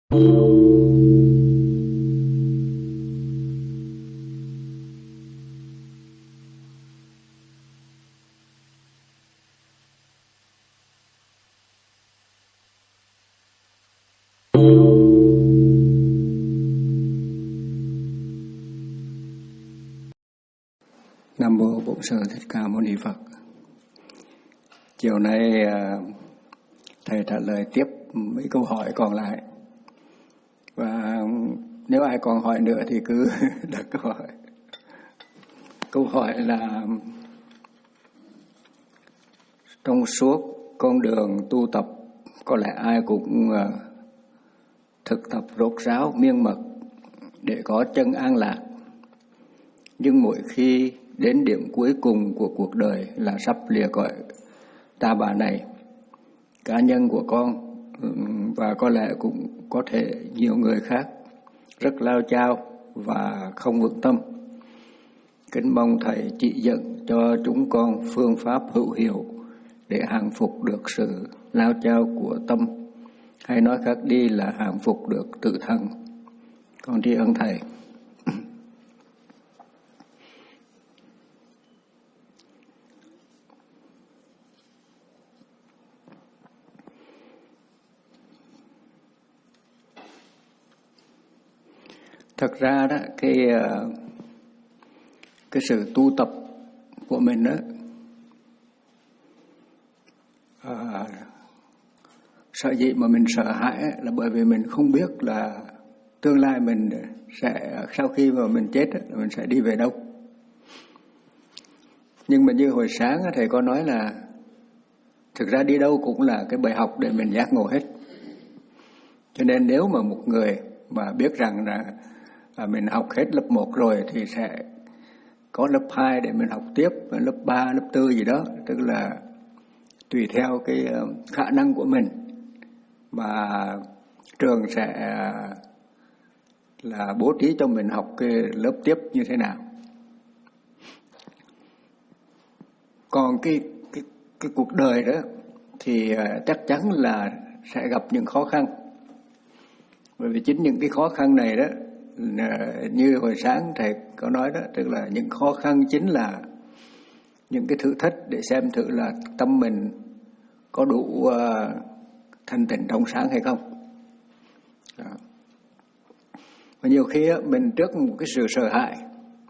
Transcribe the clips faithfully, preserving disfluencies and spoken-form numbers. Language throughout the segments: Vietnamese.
Nam mô Bổn Sư Thích Ca Mâu Ni Phật. Chiều nay thầy trả lời tiếp mấy câu hỏi còn lại. Và nếu ai còn hỏi nữa thì cứ đặt câu hỏi. Câu hỏi là trong suốt con đường tu tập, có lẽ ai cũng thực tập rốt ráo miên mật để có chân an lạc. Nhưng mỗi khi đến điểm cuối cùng của cuộc đời là sắp lìa cõi ta bà này, cá nhân của con và có lẽ cũng có thể nhiều người khác rất lao chao và không vững tâm. Kính mong Thầy chỉ dẫn cho chúng con phương pháp hữu hiệu để hàng phục được sự lao chao của tâm, hay nói khác đi là hàng phục được tự thân. Con tri ân Thầy. Thật ra đó, cái cái sự tu tập của mình đó, à, sợ gì mà mình sợ hãi là bởi vì mình không biết là tương lai mình sẽ, sau khi mà mình chết là mình sẽ đi về đâu. Nhưng mà như hồi sáng thầy có nói là thực ra đi đâu cũng là cái bài học để mình giác ngộ hết. Cho nên nếu mà một người mà biết rằng là à, mình học hết lớp một rồi thì sẽ có lớp hai để mình học tiếp, lớp ba, lớp tư gì đó, tức là tùy theo cái khả năng của mình mà trường sẽ là bố trí cho mình học cái lớp tiếp như thế nào. Còn cái cái cái cuộc đời đó thì chắc chắn là sẽ gặp những khó khăn. Bởi vì chính những cái khó khăn này đó, như hồi sáng thầy có nói đó, tức là những khó khăn chính là những cái thử thách để xem thử là tâm mình có đủ uh, thanh tịnh trong sáng hay không. Đó. Và nhiều khi á, mình trước một cái sự sợ hãi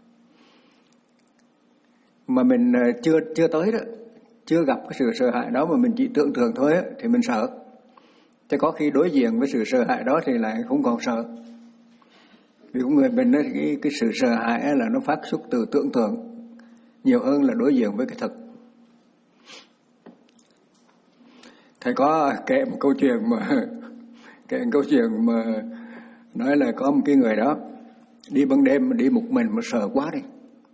mà mình chưa chưa tới đó, chưa gặp cái sự sợ hãi đó mà mình chỉ tưởng tượng thôi á, thì mình sợ. Chứ có khi đối diện với sự sợ hãi đó thì lại không còn sợ. Vì của người mình đó, cái, cái sự sợ hãi là nó phát xuất từ tưởng tượng nhiều hơn là đối diện với cái thực. Thầy có kể một câu chuyện mà kể một câu chuyện mà nói là có một cái người đó đi ban đêm mà đi một mình mà sợ quá đi.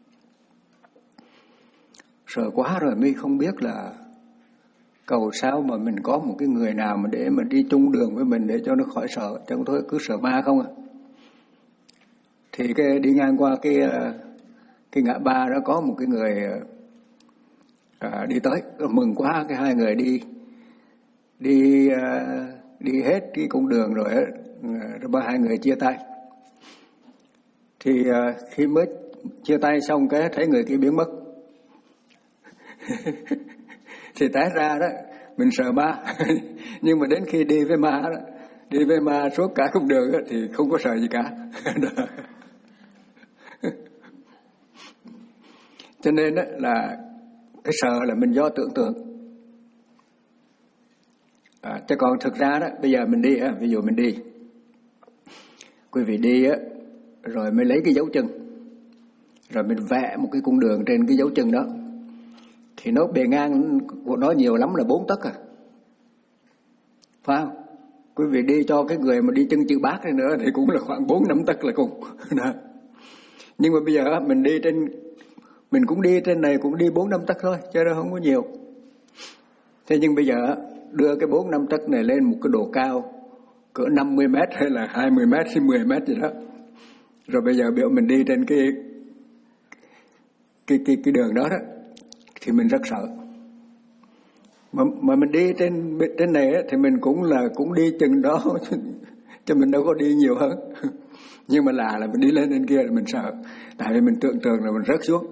Sợ quá rồi mới không biết là cầu sao mà mình có một cái người nào mà để mà đi chung đường với mình để cho nó khỏi sợ, chứ không thôi cứ sợ ma không à. Thì cái đi ngang qua cái cái ngã ba đó có một cái người à, đi tới, mừng quá, cái hai người đi đi à, đi hết cái con đường rồi, rồi ba hai người chia tay. Thì à, khi mới chia tay xong cái thấy người kia biến mất. Thì té ra đó mình sợ ma, nhưng mà đến khi đi với ma đó, đi với ma suốt cả con đường đó, thì không có sợ gì cả. Cho nên đó là cái sợ là mình do tưởng tượng. À, chứ còn thực ra đó, bây giờ mình đi á, ví dụ mình đi, quý vị đi á, rồi mới lấy cái dấu chân, rồi mình vẽ một cái cung đường trên cái dấu chân đó, thì nó bề ngang của nó nhiều lắm là bốn tấc à, phải không? Quý vị đi cho cái người mà đi chân chữ bát này nữa thì cũng là khoảng bốn năm tấc là cùng. Nhưng mà bây giờ mình đi trên, mình cũng đi trên này cũng đi bốn năm tấc thôi, chứ nó không có nhiều. Thế nhưng bây giờ đưa cái bốn năm tấc này lên một cái độ cao cỡ năm mươi mét hay là hai mươi mét hay mười mét gì đó, rồi bây giờ biểu mình đi trên cái cái cái cái đường đó đó, thì mình rất sợ. Mà mà mình đi trên trên này á, thì mình cũng là cũng đi chừng đó Chứ mình đâu có đi nhiều hơn. Nhưng mà lạ là mình đi lên trên kia là mình sợ. Tại vì mình tưởng tượng là mình rớt xuống.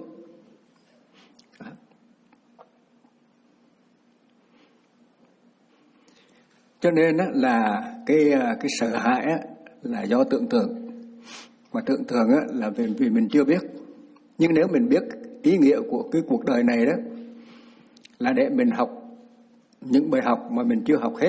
Cho nên á, là cái cái sợ hãi á, là do tưởng tượng. Mà tưởng tượng á, là vì, vì mình chưa biết. Nhưng nếu mình biết ý nghĩa của cái cuộc đời này đó là để mình học những bài học mà mình chưa học hết.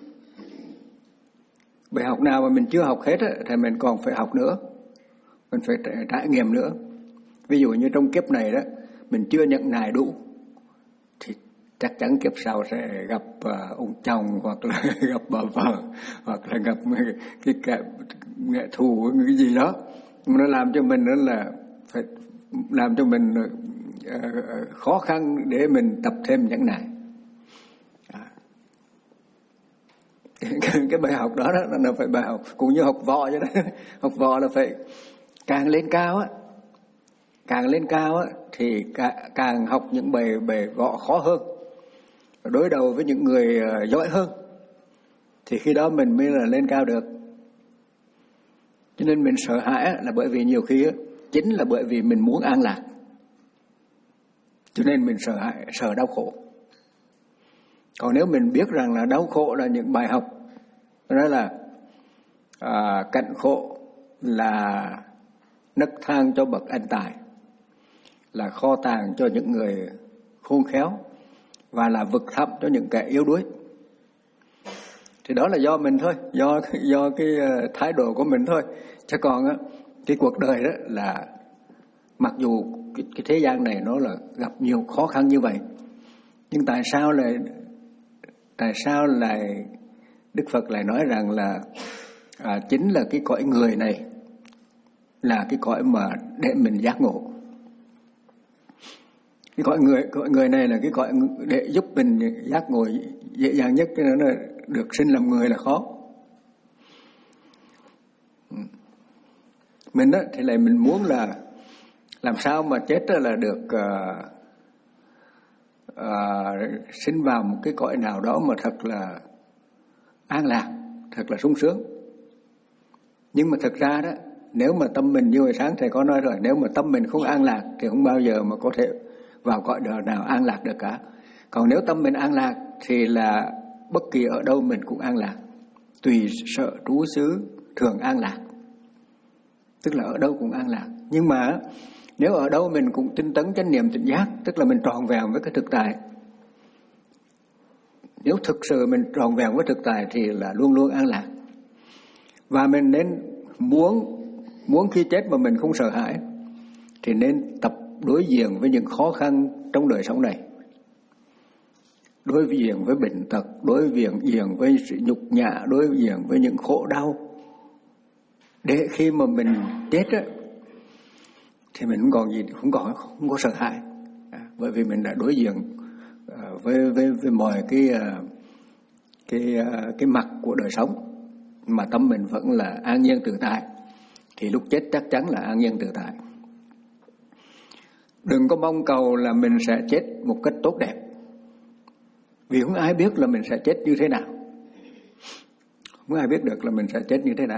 Bài học nào mà mình chưa học hết á, thì mình còn phải học nữa. Mình phải trải nghiệm nữa. Ví dụ như trong kiếp này đó, mình chưa nhận nài đủ, thì chắc chắn kiếp sau sẽ gặp uh, ông chồng, hoặc là gặp bà vợ, hoặc là gặp cái kẻ nghệ thù, cái gì đó. Nó làm cho mình đó là phải làm cho mình uh, khó khăn để mình tập thêm nhẫn nại. Cái bài học đó, đó là phải bài học cũng như học võ vậy đó. Học võ là phải càng lên cao á, càng lên cao á thì càng học những bài bài võ khó hơn, đối đầu với những người giỏi hơn, thì khi đó mình mới là lên cao được. Cho nên mình sợ hãi là bởi vì nhiều khi á, chính là bởi vì mình muốn an lạc, cho nên mình sợ hãi, sợ đau khổ. Còn nếu mình biết rằng là đau khổ là những bài học, đó là à, cảnh khổ là nấc thang cho bậc anh tài, là kho tàng cho những người khôn khéo, và là vực thẳm cho những kẻ yếu đuối, thì đó là do mình thôi, do do cái thái độ của mình thôi. Chứ còn á, cái cuộc đời đó là mặc dù cái, cái thế gian này nó là gặp nhiều khó khăn như vậy, nhưng tại sao lại tại sao lại Đức Phật lại nói rằng là à, chính là cái cõi người này là cái cõi mà để mình giác ngộ. Cái cõi người cõi người này là cái cõi để giúp mình giác ngộ dễ dàng nhất, cái đó là được sinh làm người là khó. Mình đó thì lại mình muốn là làm sao mà chết là được uh, uh, sinh vào một cái cõi nào đó mà thật là an lạc, thật là sung sướng. Nhưng mà thực ra đó, nếu mà tâm mình như hồi sáng thầy có nói rồi, nếu mà tâm mình không an lạc thì không bao giờ mà có thể vào cõi đời nào an lạc được cả. Còn nếu tâm mình an lạc thì là bất kỳ ở đâu mình cũng an lạc. Tùy sở trú xứ thường an lạc, tức là ở đâu cũng an lạc. Nhưng mà nếu ở đâu mình cũng tinh tấn chánh niệm tỉnh giác, tức là mình tròn vẹn với cái thực tại. Nếu thực sự mình tròn vẹn với thực tại thì là luôn luôn an lạc. Và mình nên muốn muốn khi chết mà mình không sợ hãi, thì nên tập đối diện với những khó khăn trong đời sống này. Đối diện với bệnh tật, đối diện với sự nhục nhã, đối diện với những khổ đau. Để khi mà mình chết á, thì mình không còn gì, không còn không có sợ hãi, à, bởi vì mình đã đối diện uh, với với với mọi cái uh, cái uh, cái mặt của đời sống, mà tâm mình vẫn là an nhiên tự tại, thì lúc chết chắc chắn là an nhiên tự tại. Đừng có mong cầu là mình sẽ chết một cách tốt đẹp, vì không ai biết là mình sẽ chết như thế nào, không ai biết được là mình sẽ chết như thế nào.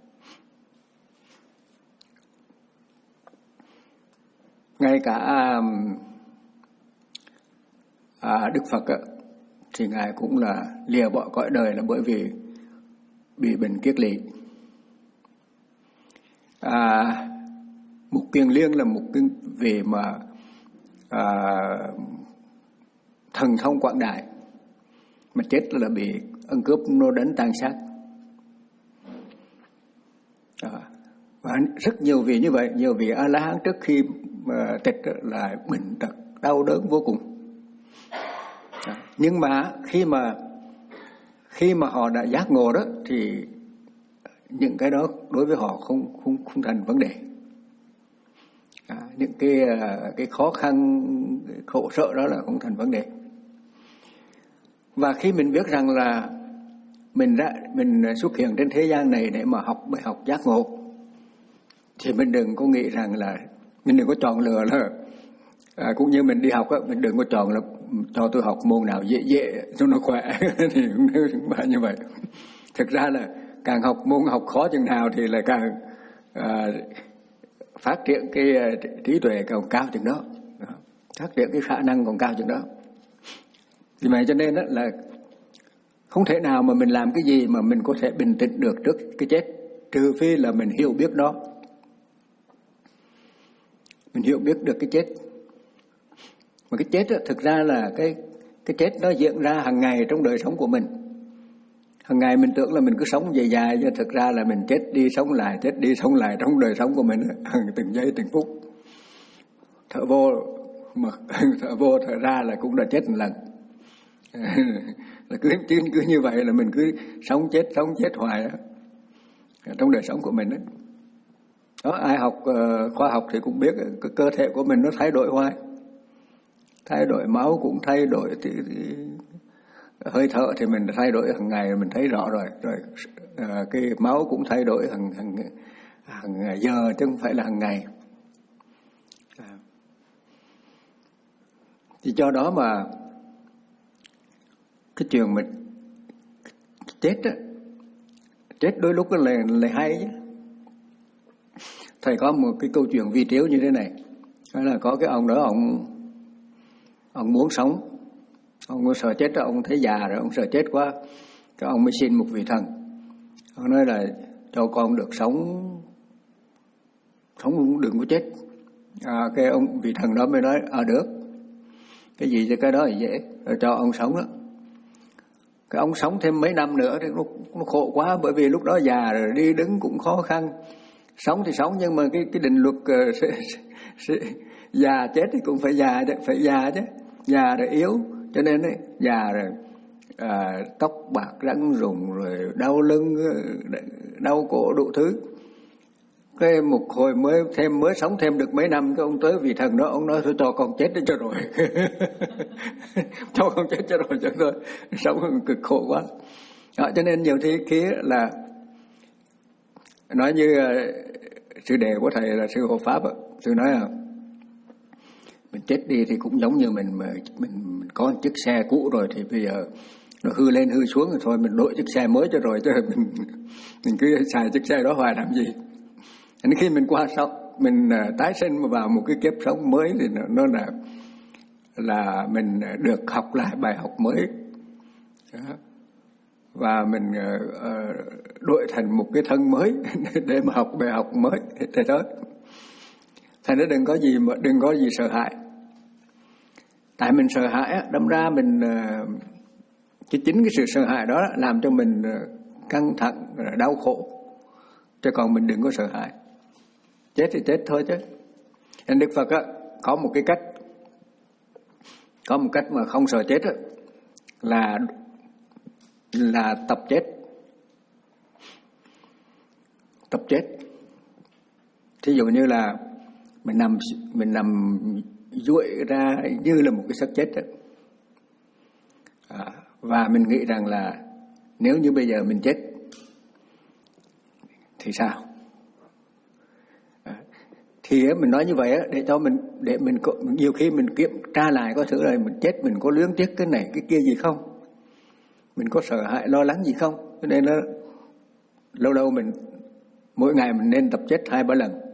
Ngay cả à, Đức Phật á, thì Ngài cũng là lìa bỏ cõi đời là bởi vì bị bệnh kiết lỵ. À, Mục Kiền Liên là một cái vị mà à, thần thông quảng đại, mà chết là bị ân cướp nó đánh tàn sát. À, và rất nhiều vị như vậy, nhiều vị A La Hán trước khi mà tịch là bệnh tật đau đớn vô cùng. À, nhưng mà khi mà khi mà họ đã giác ngộ đó, thì những cái đó đối với họ không không không thành vấn đề. À, những cái cái khó khăn, khổ sở đó là không thành vấn đề. Và khi mình biết rằng là mình đã mình xuất hiện trên thế gian này để mà học bài học giác ngộ, thì mình đừng có nghĩ rằng là mình đừng có chọn lựa là à, cũng như mình đi học á, mình đừng có chọn là cho tôi học môn nào dễ dễ cho nó khỏe thì không phải như vậy. Thực ra là càng học môn học khó chừng nào thì là càng à, phát triển cái trí tuệ càng cao chừng đó, phát triển cái khả năng còn cao chừng đó. Vì vậy cho nên đó là không thể nào mà mình làm cái gì mà mình có thể bình tĩnh được trước cái chết, trừ phi là mình hiểu biết nó. Mình hiểu biết được cái chết. Mà cái chết đó, thực ra là cái cái chết nó diễn ra hàng ngày trong đời sống của mình. Hàng ngày mình tưởng là mình cứ sống dài dài, nhưng thực ra là mình chết đi sống lại, chết đi sống lại trong đời sống của mình, từng giây từng phút. Thở vô mà thở vô thở ra là cũng đã chết một lần. Là cứ, cứ cứ như vậy là mình cứ sống chết sống chết hoài đó, trong đời sống của mình đó. Đó, ai học uh, khoa học thì cũng biết cái cơ thể của mình nó thay đổi hoài, thay đổi máu cũng thay đổi, thì, thì hơi thở thì mình thay đổi hàng ngày, mình thấy rõ rồi. Rồi uh, cái máu cũng thay đổi hàng hàng hàng giờ chứ không phải là hàng ngày. À. Thì do đó mà cái chuyện mình chết á, chết đôi lúc là là hay chứ. Thầy có một cái câu chuyện vi tiếu như thế này, đó là có cái ông đó, ông ông muốn sống, ông sợ chết, ông thấy già rồi, ông sợ chết quá, cái ông mới xin một vị thần, ông nói là cho con được sống, sống đừng có chết. À, cái ông vị thần đó mới nói à được, cái gì cho cái đó thì dễ, rồi cho ông sống đó. Cái ông sống thêm mấy năm nữa thì nó, nó khổ quá, bởi vì lúc đó già rồi, đi đứng cũng khó khăn. Sống thì sống nhưng mà cái cái định luật uh, sẽ, sẽ, già chết thì cũng phải già, phải già chứ, già rồi yếu, cho nên ấy, già rồi à, tóc bạc rắn rụng, rồi đau lưng, đau cổ đủ thứ. Cái một hồi mới thêm mới sống thêm được mấy năm, cái ông tới vị thần đó, ông nói thôi cho con chết đi cho rồi. Cho con chết cho rồi cho rồi, sống cực khổ quá. Đó, cho nên nhiều khi khi là nói như uh, sư đệ của thầy là sư Hộ Pháp, sư nói là mình chết đi thì cũng giống như mình mà mình, mình có một chiếc xe cũ rồi thì bây giờ nó hư lên hư xuống rồi thôi mình đổi chiếc xe mới cho rồi, chứ mình mình cứ xài chiếc xe đó hoài làm gì. Đến khi mình qua sau mình uh, tái sinh vào một cái kiếp sống mới thì nó, nó là là mình được học lại bài học mới. Đó. Và mình uh, đổi thành một cái thân mới để mà học bài học mới thế đó. Thành ra đừng có gì mà đừng có gì sợ hãi. Tại mình sợ hãi á, đâm ra mình uh, cái chính cái sự sợ hãi đó làm cho mình uh, căng thẳng, đau khổ. Chứ còn mình đừng có sợ hãi. Chết thì chết thôi chứ. Nên Đức Phật á, có một cái cách, có một cách mà không sợ chết á, là là tập chết. Tập chết. Thí dụ như là mình nằm mình nằm duỗi ra như là một cái xác chết đó. À, và mình nghĩ rằng là nếu như bây giờ mình chết thì sao? À, thì mình nói như vậy để cho mình để mình nhiều khi mình kiểm tra lại có thử là mình chết mình có luyến tiếc cái này cái kia gì không? Mình có sợ hãi lo lắng gì không? Cho nên nó lâu lâu mình mỗi ngày mình nên tập chết hai ba lần.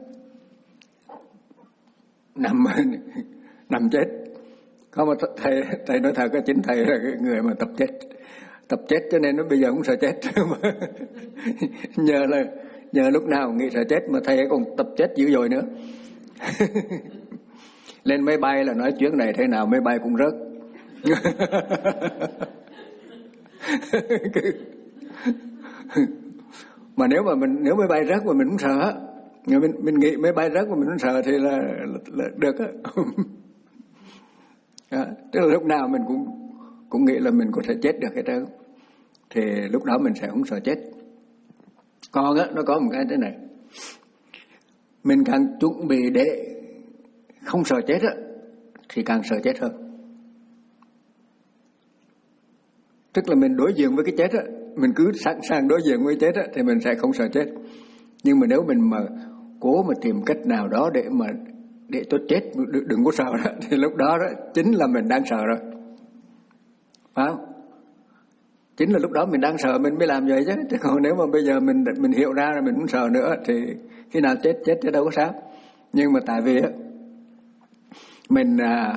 Nằm nằm chết. Có mà thầy thầy nói thật, cái chính thầy là cái người mà tập chết. Tập chết cho nên nó bây giờ cũng sợ chết. nhờ là nhờ lúc nào nghĩ sợ chết mà thầy còn tập chết dữ dội nữa. Lên máy bay là nói chuyến này thế nào máy bay cũng rớt. Mà nếu mà mình nếu máy bay rớt mà mình cũng sợ, mình mình nghĩ máy bay rớt mà mình cũng sợ thì là, là, là được á. À, tức là lúc nào mình cũng cũng nghĩ là mình có thể chết được hết trơn, thì lúc đó mình sẽ không sợ chết. Còn á, nó có một cái thế này, mình càng chuẩn bị để không sợ chết á, thì càng sợ chết hơn. Tức là mình đối diện với cái chết á, mình cứ sẵn sàng đối diện với chết á, thì mình sẽ không sợ chết. Nhưng mà nếu mình mà cố mà tìm cách nào đó để mà để tôi chết đừng có sợ đó, thì lúc đó đó chính là mình đang sợ rồi, phải không? Chính là lúc đó mình đang sợ mình mới làm vậy chứ. Chứ còn nếu mà bây giờ mình mình hiểu ra rồi mình không sợ nữa thì khi nào chết chết chứ đâu có sao. Nhưng mà tại vì mình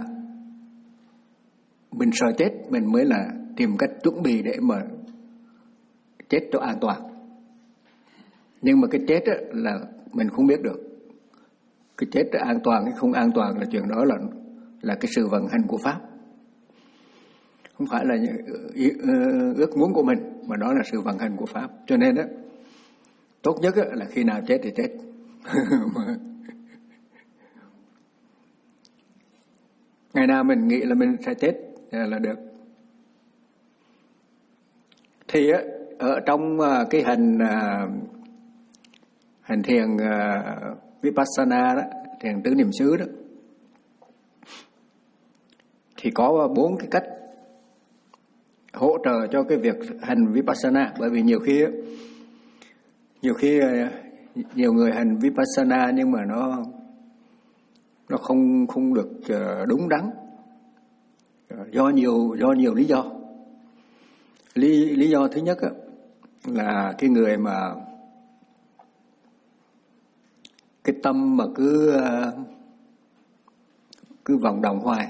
mình sợ chết, mình mới là tìm cách chuẩn bị để mà chết cho an toàn. Nhưng mà cái chết là mình không biết được. Cái chết là an toàn hay không an toàn là chuyện đó là là cái sự vận hành của pháp, không phải là ước muốn của mình, mà đó là sự vận hành của pháp. Cho nên đó, tốt nhất là khi nào chết thì chết. Ngày nào mình nghĩ là mình sẽ chết là được. Thì ở trong cái hành hành thiền Vipassana đó, thiền tứ niệm xứ đó, thì có bốn cái cách hỗ trợ cho cái việc hành Vipassana. Bởi vì nhiều khi nhiều khi nhiều người hành Vipassana nhưng mà nó nó không không được đúng đắn do nhiều do nhiều lý do. Lý lý do thứ nhất là cái người mà cái tâm mà cứ cứ vòng đồng hoài,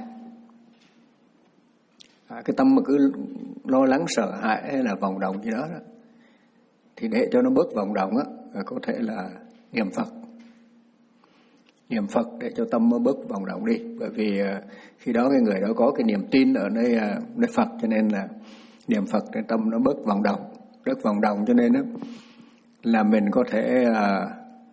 cái tâm mà cứ lo lắng sợ hãi hay là vòng đồng gì đó, đó thì để cho nó bớt vòng đồng á, có thể là niệm Phật. Niệm Phật để cho tâm nó bớt vòng đồng đi. Bởi vì khi đó cái người đó có cái niềm tin ở nơi nơi Phật, cho nên là niệm Phật để tâm nó bớt vòng đồng, bớt vòng đồng cho nên đó là mình có thể à,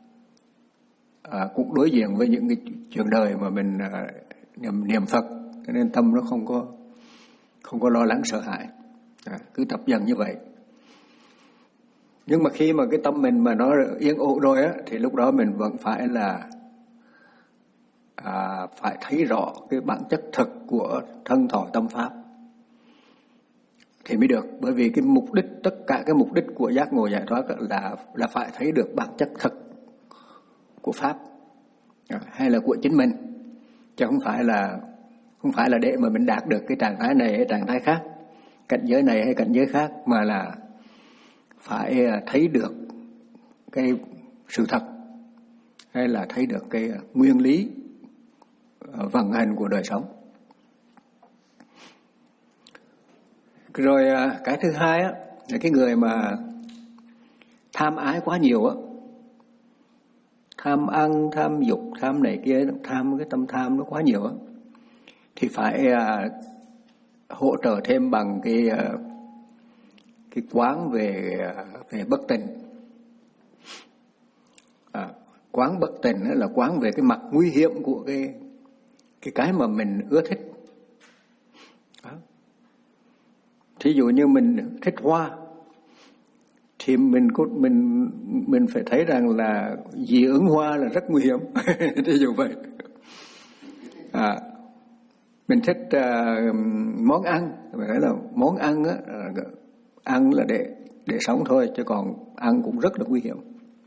à, cũng đối diện với những cái chuyện đời mà mình à, niệm niệm Phật, cho nên tâm nó không có không có lo lắng sợ hãi. À, cứ tập dần như vậy. Nhưng mà khi mà cái tâm mình mà nó yên ổn rồi á, thì lúc đó mình vẫn phải là à, phải thấy rõ cái bản chất thực của thân thọ tâm pháp thì mới được. Bởi vì cái mục đích, tất cả cái mục đích của giác ngộ giải thoát là là phải thấy được bản chất thực của pháp à, hay là của chính mình, chứ không phải là không phải là để mà mình đạt được cái trạng thái này hay trạng thái khác, cảnh giới này hay cảnh giới khác, mà là phải thấy được cái sự thật hay là thấy được cái nguyên lý vận hành của đời sống. Rồi cái thứ hai á, là cái người mà tham ái quá nhiều á, tham ăn, tham dục, tham này kia, tham cái tâm tham nó quá nhiều á, thì phải uh, hỗ trợ thêm bằng cái uh, cái quán về uh, về bất tịnh. À, quán bất tịnh là quán về cái mặt nguy hiểm của cái cái cái mà mình ưa thích. Đó. Thí dụ như mình thích hoa thì mình có mình mình phải thấy rằng là dị ứng hoa là rất nguy hiểm. Thí dụ vậy. À, mình thích uh, món ăn, phải nói là món ăn á, uh, ăn là để để sống thôi, chứ còn ăn cũng rất là nguy hiểm.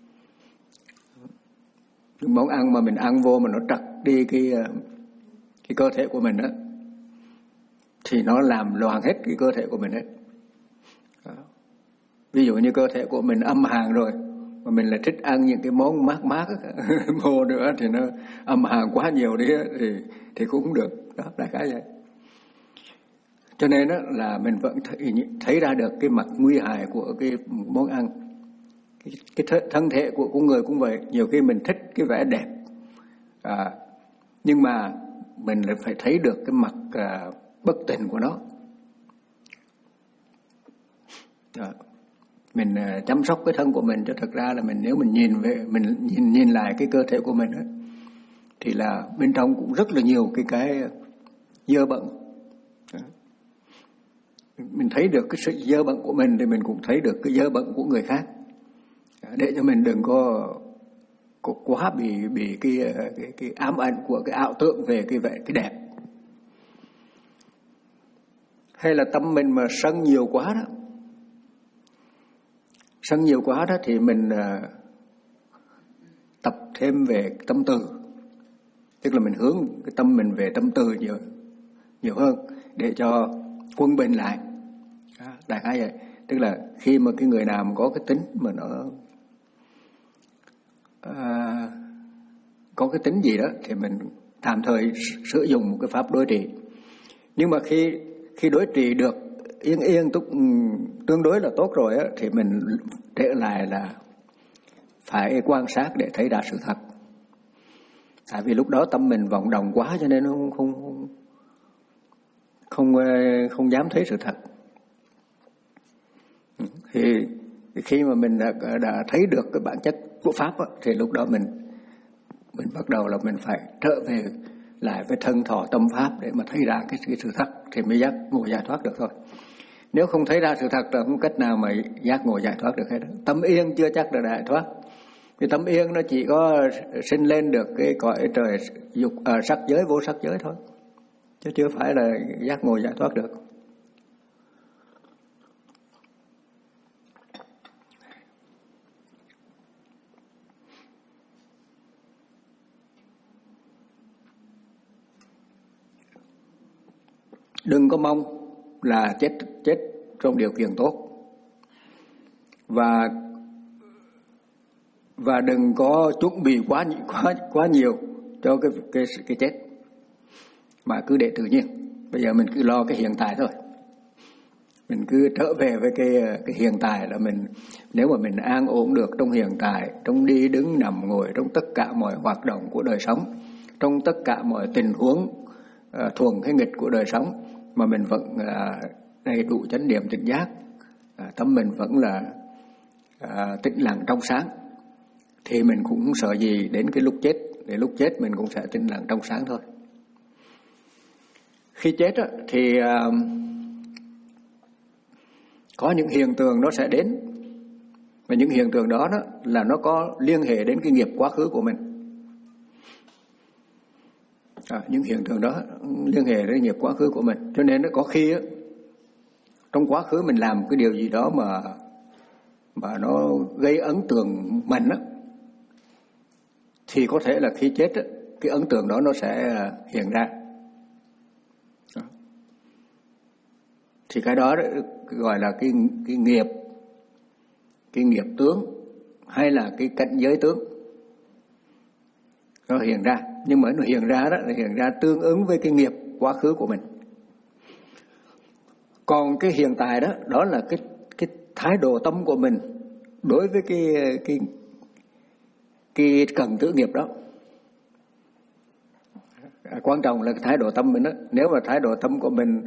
Món ăn mà mình ăn vô mà nó trật đi cái uh, cái cơ thể của mình á, thì nó làm loạn hết cái cơ thể của mình hết. Đó. Ví dụ như cơ thể của mình âm hàn rồi, mà mình lại thích ăn những cái món mát mát vô nữa thì nó âm hàn quá nhiều đi thì thì cũng không được. Đó, đại khái vậy. Cho nên đó là mình vẫn thấy, thấy ra được cái mặt nguy hại của cái món ăn. Cái, cái thân thể của con người cũng vậy. Nhiều khi mình thích cái vẻ đẹp, à, nhưng mà mình lại phải thấy được cái mặt à, bất tịnh của nó. Đó. Mình uh, chăm sóc cái thân của mình, cho thật ra là mình nếu mình nhìn về mình nhìn nhìn lại cái cơ thể của mình ấy, thì là bên trong cũng rất là nhiều cái cái dơ bẩn. Đó. Mình thấy được cái sự dơ bẩn của mình thì mình cũng thấy được cái dơ bẩn của người khác. Đó. Để cho mình đừng có, có quá bị bị cái, cái cái ám ảnh của cái ảo tưởng về cái vẻ cái đẹp. Hay là tâm mình mà sân nhiều quá đó, sân nhiều quá đó thì mình uh, tập thêm về tâm từ, tức là mình hướng cái tâm mình về tâm từ nhiều nhiều hơn để cho quân bình lại. đại khái vậy. Tức là khi mà cái người nào mà có cái tính mà nó à, có cái tính gì đó thì mình tạm thời sử dụng một cái pháp đối trị. Nhưng mà khi khi đối trị được yên yên túc tương đối là tốt rồi á, thì mình trở lại là phải quan sát để thấy ra sự thật. Tại vì lúc đó tâm mình vọng động quá cho nên nó không không không không dám thấy sự thật. Thì khi mà mình đã, đã thấy được cái bản chất của pháp á, thì lúc đó mình mình bắt đầu là mình phải trở về lại với thân thọ tâm pháp để mà thấy ra cái, cái sự thật thì mới giác ngộ giải thoát được thôi. Nếu không thấy ra sự thật là không cách nào mà giác ngộ giải thoát được hết. Tâm yên chưa chắc là giải thoát. Vì tâm yên nó chỉ có sinh lên được cái cõi trời dục à, sắc giới vô sắc giới thôi, chứ chưa phải là giác ngộ giải thoát được. Đừng có mong là chết chết trong điều kiện tốt, và và đừng có chuẩn bị quá quá quá nhiều cho cái cái cái chết, mà cứ để tự nhiên. Bây giờ mình cứ lo cái hiện tại thôi, mình cứ trở về với cái cái hiện tại là mình, nếu mà mình an ổn được trong hiện tại, trong đi đứng nằm ngồi, trong tất cả mọi hoạt động của đời sống, trong tất cả mọi tình huống uh, thuần hay nghịch của đời sống, mà mình vẫn uh, đầy đủ chánh niệm tỉnh giác, uh, tâm mình vẫn là uh, tĩnh lặng trong sáng, thì mình cũng sợ gì đến cái lúc chết. Để lúc chết mình cũng sẽ tĩnh lặng trong sáng thôi. Khi chết á, thì uh, có những hiện tượng nó sẽ đến, và những hiện tượng đó, đó là nó có liên hệ đến cái nghiệp quá khứ của mình. À, những hiện tượng đó liên hệ đến nghiệp quá khứ của mình, cho nên nó có khi á, trong quá khứ mình làm cái điều gì đó mà mà nó gây ấn tượng mạnh á, thì có thể là khi chết á, cái ấn tượng đó nó sẽ hiện ra. Đó. Thì cái đó, đó gọi là cái cái nghiệp, cái nghiệp tướng hay là cái cảnh giới tướng nó hiện ra. Nhưng mà nó hiện ra đó là hiện ra tương ứng với cái nghiệp quá khứ của mình. Còn cái hiện tại đó, đó là cái cái thái độ tâm của mình đối với cái cái cái cần tử nghiệp đó. Quan trọng là cái thái độ tâm mình đó. Nếu mà thái độ tâm của mình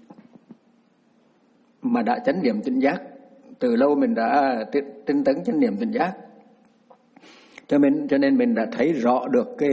mà đã chánh niệm tỉnh giác, từ lâu mình đã tinh tấn chánh niệm tỉnh giác, cho nên cho nên mình đã thấy rõ được cái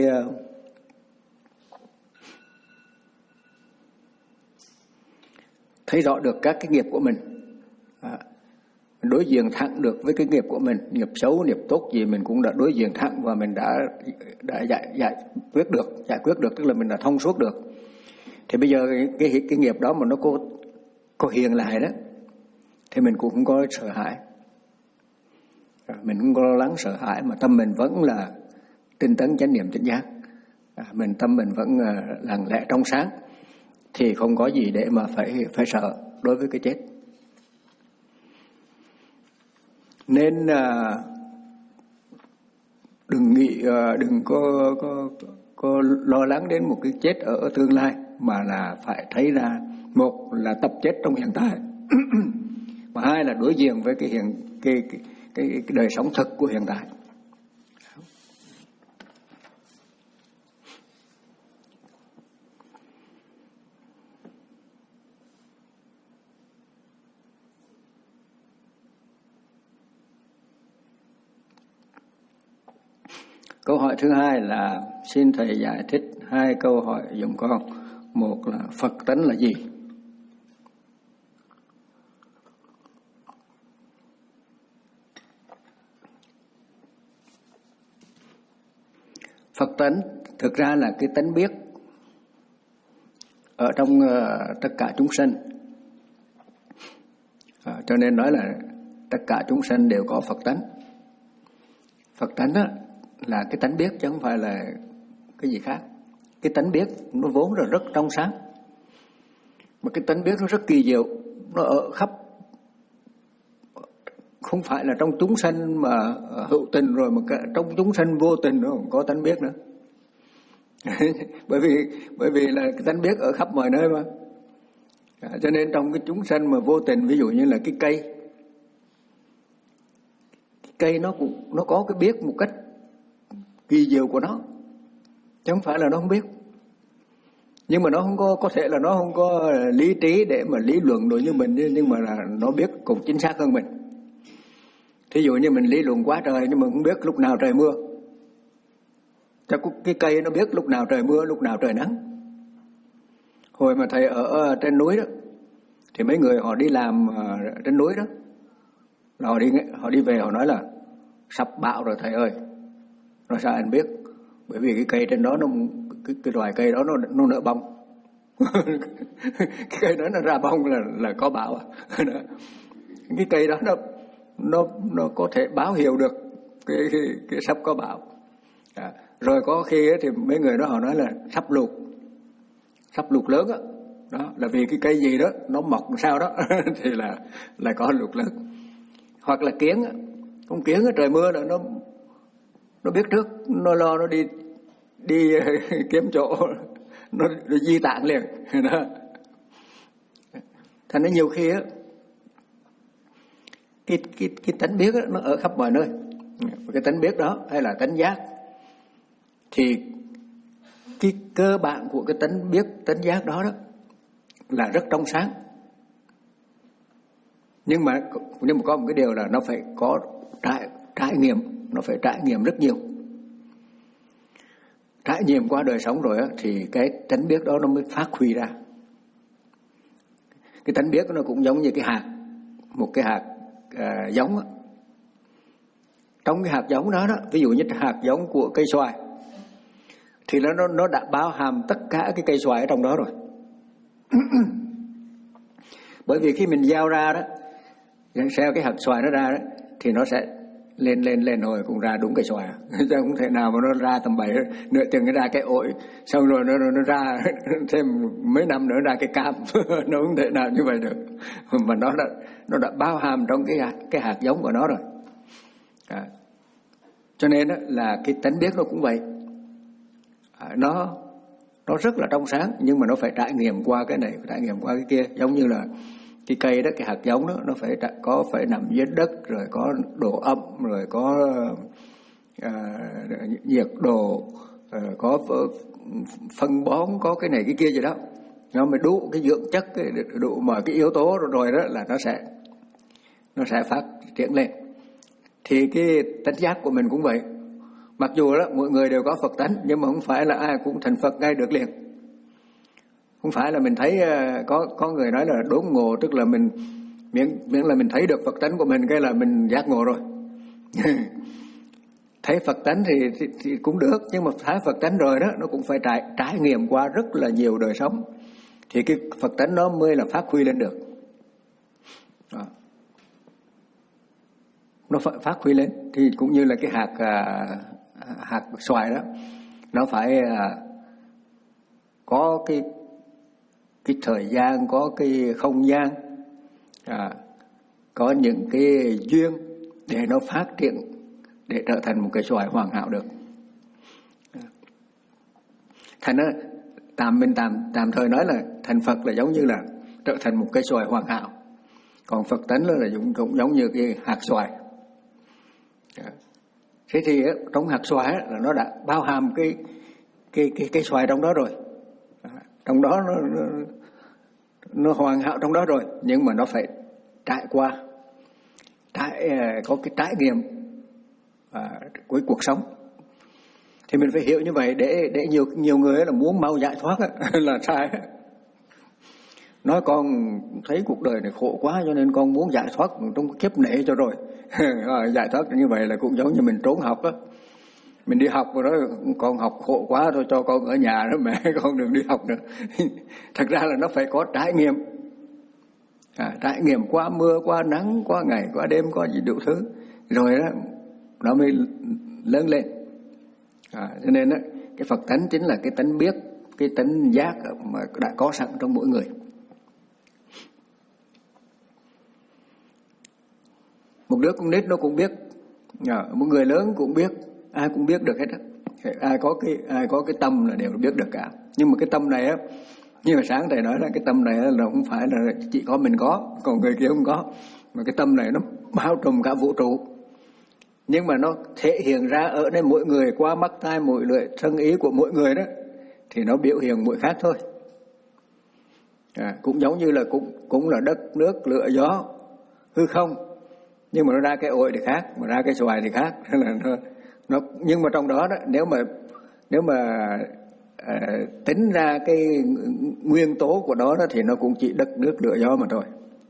thấy rõ được các cái nghiệp của mình, à, đối diện thẳng được với cái nghiệp của mình, nghiệp xấu, nghiệp tốt gì mình cũng đã đối diện thẳng, và mình đã đã giải giải quyết được, giải quyết được tức là mình đã thông suốt được. Thì bây giờ cái cái, cái nghiệp đó mà nó có có hiện lại đó, thì mình cũng không có sợ hãi, mình không có lo lắng sợ hãi, mà tâm mình vẫn là tinh tấn chánh niệm tỉnh giác, à, mình tâm mình vẫn lặng lẽ trong sáng, thì không có gì để mà phải phải sợ đối với cái chết. Nên à, đừng nghĩ à, đừng có, có có lo lắng đến một cái chết ở tương lai, mà là phải thấy ra, một là tập chết trong hiện tại, và hai là đối diện với cái hiện cái cái, cái, cái đời sống thực của hiện tại. Câu hỏi thứ hai là xin thầy giải thích hai câu hỏi giùm con. Một là Phật tánh là gì? Phật tánh thực ra là cái tánh biết ở trong uh, tất cả chúng sanh, à, cho nên nói là tất cả chúng sanh đều có Phật tánh. Phật tánh đó là cái tánh biết chứ không phải là cái gì khác. Cái tánh biết nó vốn là rất trong sáng, mà cái tánh biết nó rất kỳ diệu, nó ở khắp không phải là trong chúng sanh mà hữu tình rồi, mà trong chúng sanh vô tình nó không có tánh biết nữa. bởi vì bởi vì là cái tánh biết ở khắp mọi nơi mà. À, cho nên trong cái chúng sanh mà vô tình, ví dụ như là cái cây, cái cây nó cũng nó có cái biết một cách kỳ diệu của nó, chứ không phải là nó không biết. Nhưng mà nó không có có thể là nó không có lý trí để mà lý luận đối như mình, nhưng mà là nó biết cũng chính xác hơn mình. Thí dụ như mình lý luận quá trời nhưng mà không biết lúc nào trời mưa. Chắc cái cây nó biết lúc nào trời mưa, lúc nào trời nắng. Hồi mà thầy ở trên núi đó, thì mấy người họ đi làm trên núi đó, họ đi họ đi về họ nói là sắp bão rồi thầy ơi. Nói sao anh biết? Bởi vì cái cây trên đó nó cái, cái loài cây đó nó nó nở bông. Cái cây đó nó ra bông là là có bão à. Cái cây đó nó nó nó có thể báo hiệu được cái cái, cái sắp có bão. À, rồi có khi ấy, thì mấy người đó họ nói là sắp lụt, sắp lụt lớn đó. Đó là vì cái cây gì đó nó mọc sao đó thì là là có lụt lớn. Hoặc là kiến, con kiến ở trời mưa là nó nó biết trước, nó lo nó đi đi kiếm chỗ nó, nó di tản liền đó. Thành ra nhiều khi á cái cái cái tánh biết đó, nó ở khắp mọi nơi. Cái tánh biết đó hay là tánh giác thì cái cơ bản của cái tánh biết, tánh giác đó đó là rất trong sáng. Nhưng mà nhưng mà có một cái điều là nó phải có trải trải nghiệm, nó phải trải nghiệm rất nhiều. Trải nghiệm qua đời sống rồi á thì cái tánh biết đó nó mới phát huy ra. Cái tánh biết nó cũng giống như cái hạt, một cái hạt à, giống á. Trong cái hạt giống đó đó, ví dụ như hạt giống của cây xoài thì nó nó nó đã bao hàm tất cả cái cây xoài ở trong đó rồi. Bởi vì khi mình gieo ra đó, gieo cái hạt xoài nó ra đó thì nó sẽ lên lên lên rồi cũng ra đúng cây xoài. Chứ không thể nào mà nó ra tầm bảy nửa chừng nó ra cái ổi, xong rồi nó nó, nó ra thêm mấy năm nữa ra cái cam. Nó không thể nào như vậy được. Mà nó đã nó đã bao hàm trong cái hạt, cái hạt giống của nó rồi. À. Cho nên đó là cái tánh biết nó cũng vậy. À, nó nó rất là trong sáng, nhưng mà nó phải trải nghiệm qua cái này, phải trải nghiệm qua cái kia. Giống như là cái cây đó, cái hạt giống đó nó phải có phải nằm dưới đất, rồi có độ ẩm, rồi có uh, nhiệt độ, uh, có phân bón, có cái này cái kia gì đó, nó mới đủ cái dưỡng chất, cái đủ mà cái yếu tố rồi, rồi đó là nó sẽ nó sẽ phát triển lên. Thì cái tánh giác của mình cũng vậy. Mặc dù đó mọi người đều có Phật tánh, nhưng mà không phải là ai cũng thành Phật ngay được liền. Không phải là mình thấy có có người nói là đốn ngộ, tức là mình miễn miễn là mình thấy được Phật tánh của mình cái là mình giác ngộ rồi. Thấy Phật tánh thì, thì thì cũng được, nhưng mà thấy Phật tánh rồi đó nó cũng phải trải trải nghiệm qua rất là nhiều đời sống thì cái Phật tánh nó mới là phát huy lên được. Đó. Nó phải phát huy lên thì cũng như là cái hạt hạt xoài đó, nó phải có cái cái thời gian, có cái không gian, à, có những cái duyên để nó phát triển, để trở thành một cái xoài hoàn hảo được. Thành ra tạm mình tạm tạm thời nói là thành Phật là giống như là trở thành một cái xoài hoàn hảo, còn Phật tánh là cũng, cũng giống như cái hạt xoài. Thế thì trong hạt xoài là nó đã bao hàm cái cái cái cái xoài trong đó rồi, trong đó nó, nó nó hoàn hảo trong đó rồi, nhưng mà nó phải trải qua, trải có cái trải nghiệm à, của cuộc sống. Thì mình phải hiểu như vậy để để nhiều nhiều người là muốn mau giải thoát là sai. Nói con thấy cuộc đời này khổ quá cho nên con muốn giải thoát trong kiếp nể cho rồi. Giải thoát như vậy là cũng giống như mình trốn học đó. Mình đi học rồi đó, con học khổ quá thôi cho con ở nhà đó mẹ, con đừng đi học nữa. Thật ra là nó phải có trải nghiệm. À, trải nghiệm qua mưa, qua nắng, qua ngày, qua đêm, qua gì đủ thứ. Rồi đó, nó mới lớn lên. À, cho nên đó, cái Phật tánh chính là cái tánh biết, cái tánh giác mà đã có sẵn trong mỗi người. Một đứa con nít nó cũng biết, một người lớn cũng biết, ai cũng biết được hết á. Ai có cái ai có cái tâm là đều biết được cả. Nhưng mà cái tâm này á, như mà sáng thầy nói là cái tâm này là không phải là chỉ có mình có, còn người kia không có, mà cái tâm này nó bao trùm cả vũ trụ. Nhưng mà nó thể hiện ra ở đây mỗi người, qua mắt tai mũi lưỡi thân ý của mỗi người đó, thì nó biểu hiện mỗi khác thôi. À, cũng giống như là cũng cũng là đất nước lửa gió hư không, nhưng mà nó ra cái ổi thì khác, mà ra cái xoài thì khác. Nên là nó, nó nhưng mà trong đó đó, nếu mà nếu mà à, tính ra cái nguyên tố của đó, đó thì nó cũng chỉ đất nước lửa gió mà thôi.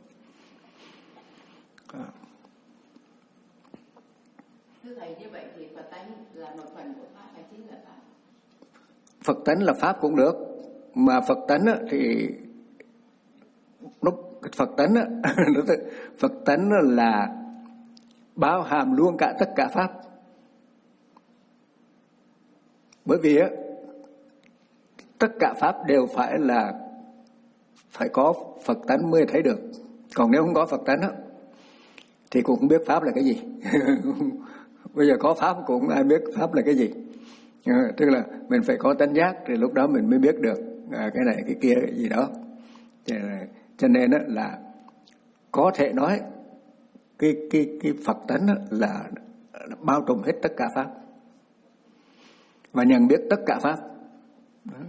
Thưa thầy, như vậy thì Phật tánh là một phần của pháp hay chính là pháp? Phật tánh là pháp cũng được, mà Phật tánh á, thì nó Phật tánh á, Phật tánh là bao hàm luôn cả tất cả pháp. Bởi vì á, tất cả pháp đều phải là phải có Phật tánh mới thấy được. Còn nếu không có Phật tánh á, thì cũng không biết pháp là cái gì. Bây giờ có pháp cũng không ai biết pháp là cái gì. À, tức là mình phải có tánh giác thì lúc đó mình mới biết được à, cái này cái kia cái gì đó. Cho nên á, là có thể nói cái cái cái Phật tánh á, là, là bao trùm hết tất cả pháp và nhận biết tất cả pháp. Đó.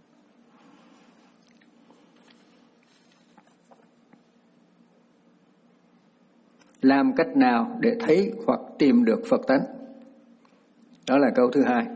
Làm cách nào để thấy hoặc tìm được Phật tánh? Đó là câu thứ hai.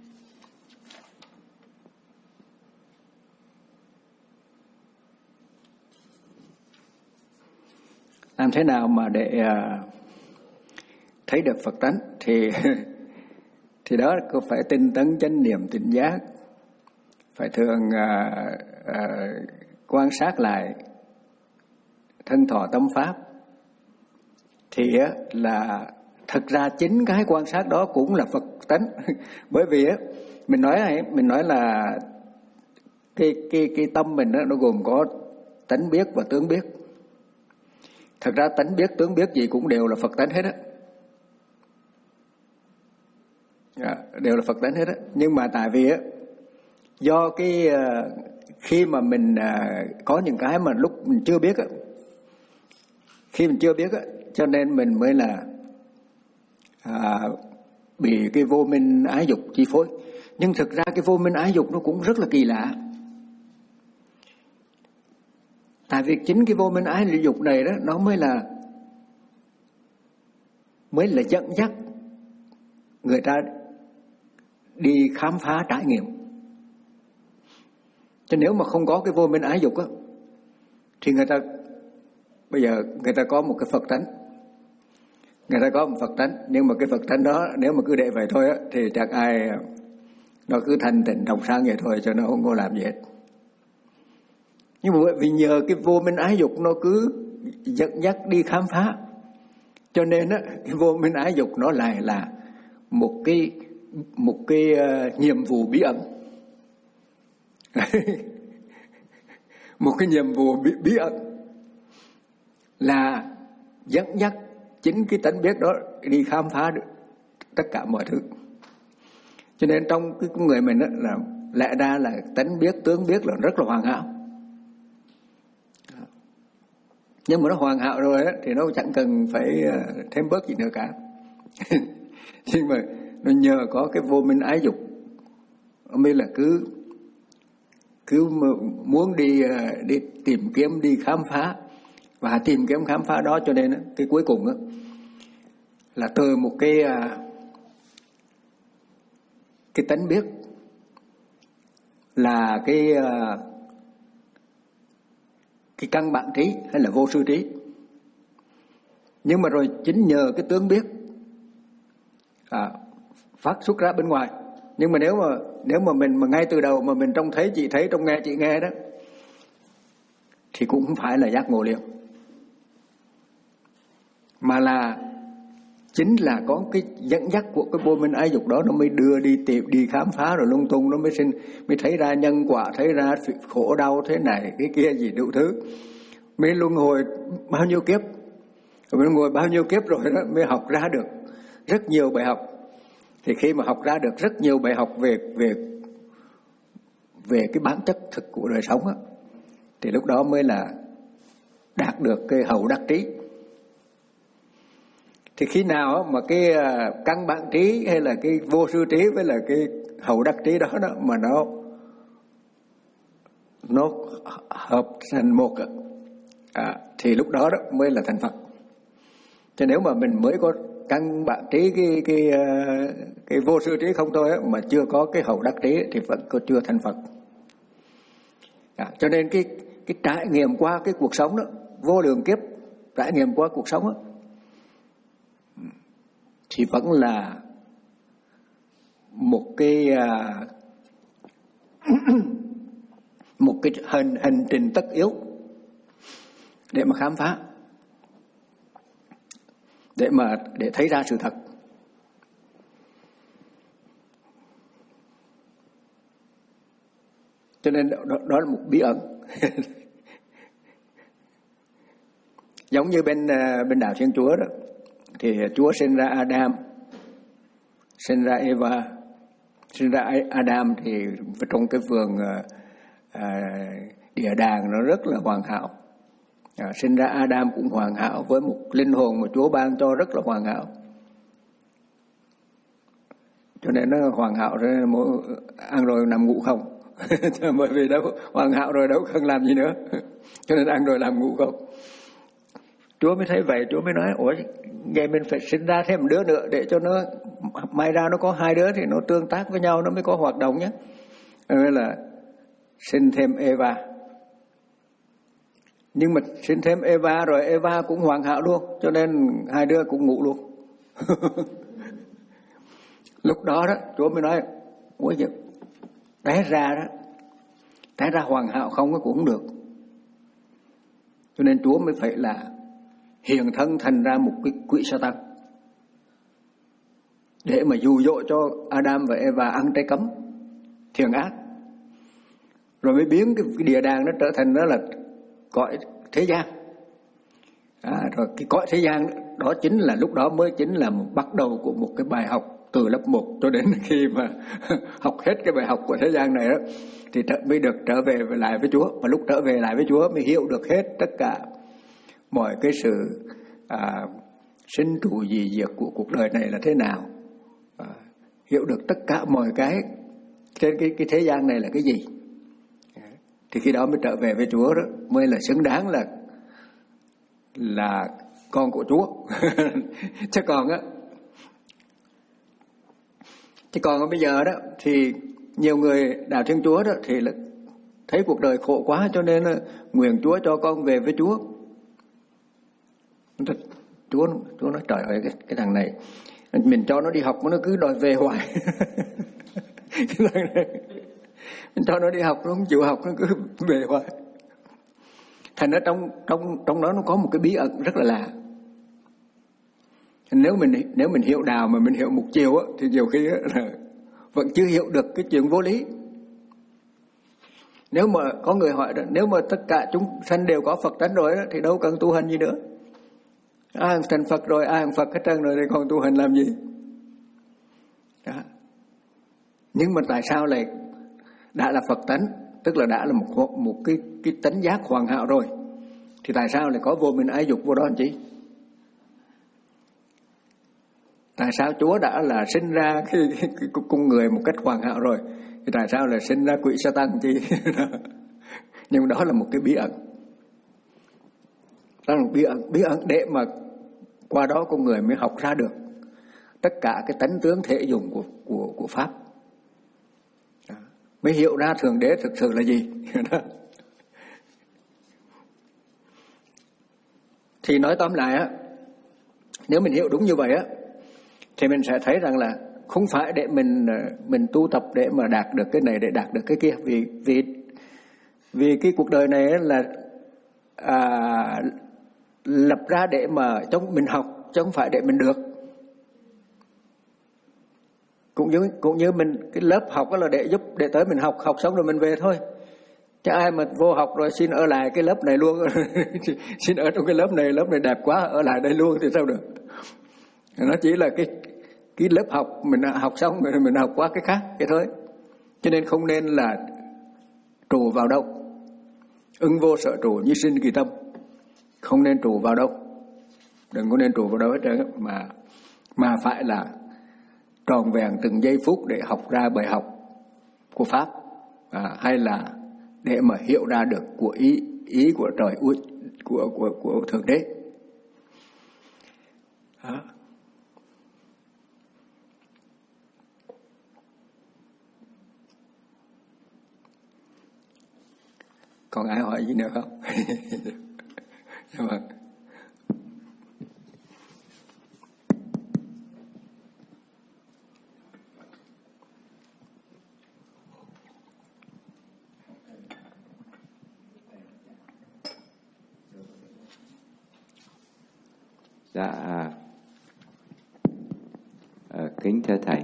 Làm thế nào mà để uh, thấy được Phật tánh? Thì thì đó có phải tinh tấn chánh niệm tỉnh giác, phải thường uh, uh, quan sát lại thân thọ tâm pháp. Thì uh, là thật ra chính cái quan sát đó cũng là Phật tánh. Bởi vì uh, mình nói mình nói là cái cái cái tâm mình đó, nó gồm có tánh biết và tướng biết. Thật ra tánh biết tướng biết gì cũng đều là Phật tánh hết á. À, đều là Phật tánh hết á. Nhưng mà tại vì á, do cái uh, khi mà mình uh, có những cái mà lúc mình chưa biết á, khi mình chưa biết á, cho nên mình mới là uh, bị cái vô minh ái dục chi phối. Nhưng thực ra cái vô minh ái dục nó cũng rất là kỳ lạ. Tại vì chính cái vô minh ái dục này đó, nó mới là mới là dẫn dắt người ta đi khám phá trải nghiệm. Chứ nếu mà không có cái vô minh ái dục á, thì người ta bây giờ người ta có một cái Phật tánh, người ta có một Phật tánh, nhưng mà cái Phật tánh đó nếu mà cứ để vậy thôi á, thì chẳng ai, nó cứ thanh tịnh trong sáng vậy thôi, cho nó không có làm gì hết. Nhưng mà vì nhờ cái vô minh ái dục nó cứ dẫn dắt đi khám phá, cho nên á, cái vô minh ái dục nó lại là một cái một cái uh, nhiệm vụ bí ẩn. Một cái nhiệm vụ bí, bí ẩn là dẫn dắt chính cái tánh biết đó đi khám phá được tất cả mọi thứ. Cho nên trong cái người mình đó, là lẽ ra là tánh biết tướng biết là rất là hoàn hảo. Nhưng mà nó hoàn hảo rồi đó, thì nó chẳng cần phải thêm bớt gì nữa cả. Nhưng mà nó nhờ có cái vô minh ái dục, mới là cứ cứ muốn đi đi tìm kiếm, đi khám phá, và tìm kiếm khám phá đó, cho nên cái cuối cùng đó, là từ một cái cái tánh biết là cái cái căn bản trí hay là vô sư trí. Nhưng mà rồi chính nhờ cái tướng biết à, phát xuất ra bên ngoài. Nhưng mà nếu mà nếu mà mình mà ngay từ đầu mà mình trông thấy chị thấy, trông nghe chị nghe đó, thì cũng không phải là giác ngộ liền, mà là chính là có cái dẫn dắt của cái vô minh ái dục đó, nó mới đưa đi tìm, đi khám phá rồi lung tung, nó mới sinh, mới thấy ra nhân quả, thấy ra khổ đau thế này cái kia gì đủ thứ, mới luân hồi bao nhiêu kiếp. Mình ngồi bao nhiêu kiếp rồi đó mới học ra được rất nhiều bài học. Thì khi mà học ra được rất nhiều bài học về về về cái bản chất thực của đời sống á, thì lúc đó mới là đạt được cái hậu đắc trí. Thì khi nào mà cái căn bản trí hay là cái vô sư trí với là cái hậu đắc trí đó, đó mà nó nó hợp thành một à, thì lúc đó đó mới là thành Phật. Chứ nếu mà mình mới có căn bản trí cái cái cái vô sư trí không thôi á, mà chưa có cái hậu đắc trí thì vẫn có chưa thành Phật. À, cho nên cái cái trải nghiệm qua cái cuộc sống đó, vô lượng kiếp trải nghiệm qua cuộc sống đó, thì vẫn là một cái uh, một cái hành hành trình tất yếu để mà khám phá, để mà để thấy ra sự thật. Cho nên đó, đó là một bí ẩn. Giống như bên bên đạo Thiên Chúa đó, thì Chúa sinh ra Adam, sinh ra Eva. Sinh ra Adam thì trong cái vườn à, địa đàng nó rất là hoàn hảo. À, sinh ra Adam cũng hoàn hảo với một linh hồn mà Chúa ban cho rất là hoàn hảo. Cho nên nó hoàn hảo rồi, ăn rồi nằm ngủ không. Bởi vì đâu hoàn hảo rồi đâu cần làm gì nữa. Cho nên ăn rồi làm ngủ không. Chúa mới thấy vậy, Chúa mới nói, ủa, vậy mình phải sinh ra thêm một đứa nữa để cho nó, may ra nó có hai đứa thì nó tương tác với nhau, nó mới có hoạt động nhé. Nên là sinh thêm Eva. Nhưng mà sinh thêm Eva rồi, Eva cũng hoàn hảo luôn, cho nên hai đứa cũng ngủ luôn. Lúc đó đó, Chúa mới nói, ủa vậy, té ra đó, té ra hoàn hảo không cũng không được. Cho nên Chúa mới phải là hiện thân thành ra một cái quỷ Sa-tan để mà dụ dỗ cho Adam và Eva ăn trái cấm thiện ác, rồi mới biến cái, cái địa đàng nó trở thành đó là cõi thế gian. À, rồi cái cõi thế gian đó chính là lúc đó mới chính là một bắt đầu của một cái bài học từ lớp một cho đến khi mà học hết cái bài học của thế gian này đó, thì mới được trở về lại với Chúa. Và lúc trở về lại với Chúa mới hiểu được hết tất cả mọi cái sự à, sinh trụ dị diệt của cuộc đời này là thế nào, à, hiểu được tất cả mọi cái trên cái, cái thế gian này là cái gì. Thì khi đó mới trở về với Chúa đó, mới là xứng đáng là là con của Chúa. Chứ còn á, chứ còn bây giờ đó thì nhiều người đạo Thiên Chúa đó thì là thấy cuộc đời khổ quá, cho nên là nguyện Chúa cho con về với Chúa. Chúa Chúa nói trời ơi, cái cái thằng này mình cho nó đi học mà nó cứ đòi về hoài. Mình cho nó đi học nó không chịu học, nó cứ về hoài. Thành ra trong trong trong đó nó có một cái bí ẩn rất là lạ. Nếu mình nếu mình hiểu đạo mà mình hiểu một chiều á, thì nhiều khi á, là vẫn chưa hiểu được cái chuyện vô lý. Nếu mà có người hỏi đó, nếu mà tất cả chúng sanh đều có Phật tánh rồi đó, thì đâu cần tu hành gì nữa. Ai thành Phật rồi, ai Phật hết trơn rồi thì còn tu hành làm gì? Đó. Nhưng mà tại sao lại đã là Phật tánh, tức là đã là một một cái cái tánh giác hoàn hảo rồi, thì tại sao lại có vô minh ái dục vô đó anh chị? Tại sao Chúa đã là sinh ra cái, cái, cái con người một cách hoàn hảo rồi, thì tại sao lại sinh ra quỷ Sa-tan chi? Nhưng đó là một cái bí ẩn. Đó là một bí ẩn, bí ẩn để mà qua đó con người mới học ra được tất cả cái tánh tướng thể dụng của của của pháp, mới hiểu ra thượng đế thực sự là gì. Thì nói tóm lại á, nếu mình hiểu đúng như vậy á, thì mình sẽ thấy rằng là không phải để mình mình tu tập để mà đạt được cái này, để đạt được cái kia, vì vì vì cái cuộc đời này là à, lập ra để mà trong mình học, chứ không phải để mình được. Cũng như cũng như mình cái lớp học đó là để giúp để tới mình học học xong rồi mình về thôi, Chứ ai mà vô học rồi xin ở lại cái lớp này luôn xin ở trong cái lớp này, lớp này đẹp quá, ở lại đây luôn thì sao được. Nó chỉ là cái cái lớp học mình học xong rồi mình học qua cái khác cái thôi. Cho nên không nên là trụ vào đâu. Ưng vô sở trụ, như sinh kỳ tâm. Không nên trụ vào đâu. Đừng có nên trụ vào đâu hết trơn, mà mà phải là tròn vẹn từng giây phút để học ra bài học của Pháp, à, hay là để mà hiểu ra được của ý ý của trời của của của, của Thượng Đế. À. Còn ai hỏi gì nữa không? Vâng. Dạ, à, à, kính thưa thầy,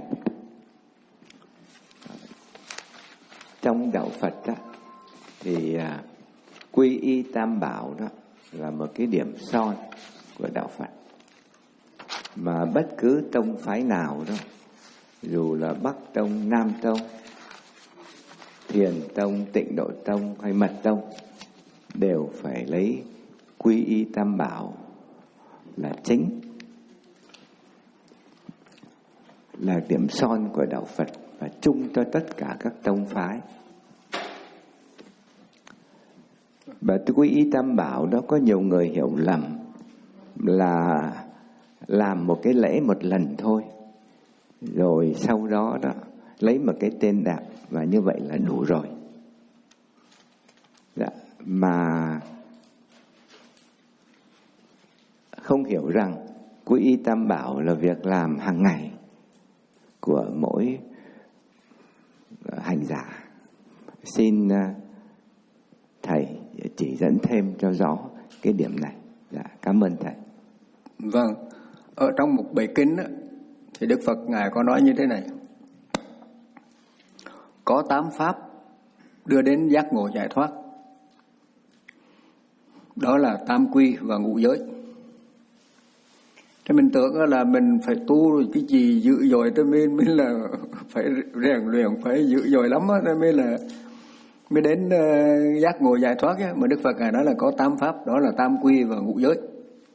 trong đạo Phật đó, thì à, quy y tam bảo đó là một cái điểm son của đạo Phật, mà bất cứ tông phái nào đó, dù là Bắc Tông, Nam Tông, Thiền Tông, Tịnh Độ Tông hay Mật Tông, đều phải lấy quy y tam bảo là chính, là điểm son của đạo Phật và chung cho tất cả các tông phái. Và quy y tam bảo đó có nhiều người hiểu lầm là làm một cái lễ một lần thôi, rồi sau đó đó lấy một cái tên đẹp và như vậy là đủ rồi. Dạ, mà không hiểu rằng quy y tam bảo là việc làm hàng ngày của mỗi hành giả. Xin thầy chỉ dẫn thêm cho rõ cái điểm này. Dạ, cảm ơn thầy. Vâng, ở trong một bài kinh đó, thì Đức Phật Ngài có nói như thế này: có tám pháp đưa đến giác ngộ giải thoát, đó là tam quy và ngũ giới. Thế mình tưởng là mình phải tu cái gì dữ dội cho mình mới là phải rèn luyện, phải dữ dội lắm đó mới là mới đến uh, giác ngộ giải thoát ấy. Mà Đức Phật Ngài nói là có tám pháp, đó là tam quy và ngũ giới.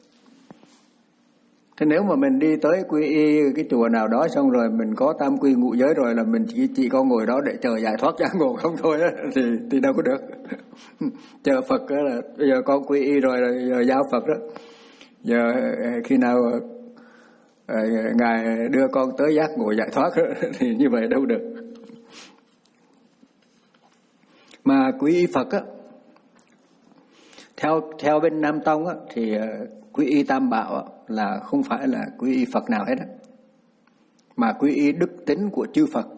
Thế nếu mà mình đi tới quy y cái chùa nào đó xong rồi mình có tam quy ngũ giới rồi là mình chỉ chỉ có ngồi đó để chờ giải thoát giác ngộ không thôi á, thì thì đâu có được. Chờ Phật đó là bây giờ con quy y rồi là giờ giao Phật đó. Giờ khi nào Ngài đưa con tới giác ngộ giải thoát đó, thì như vậy đâu được. Mà quy y Phật á, theo theo bên Nam Tông á, thì quy y tam bảo á, là không phải là quy y Phật nào hết á, mà quy y đức tính của chư Phật,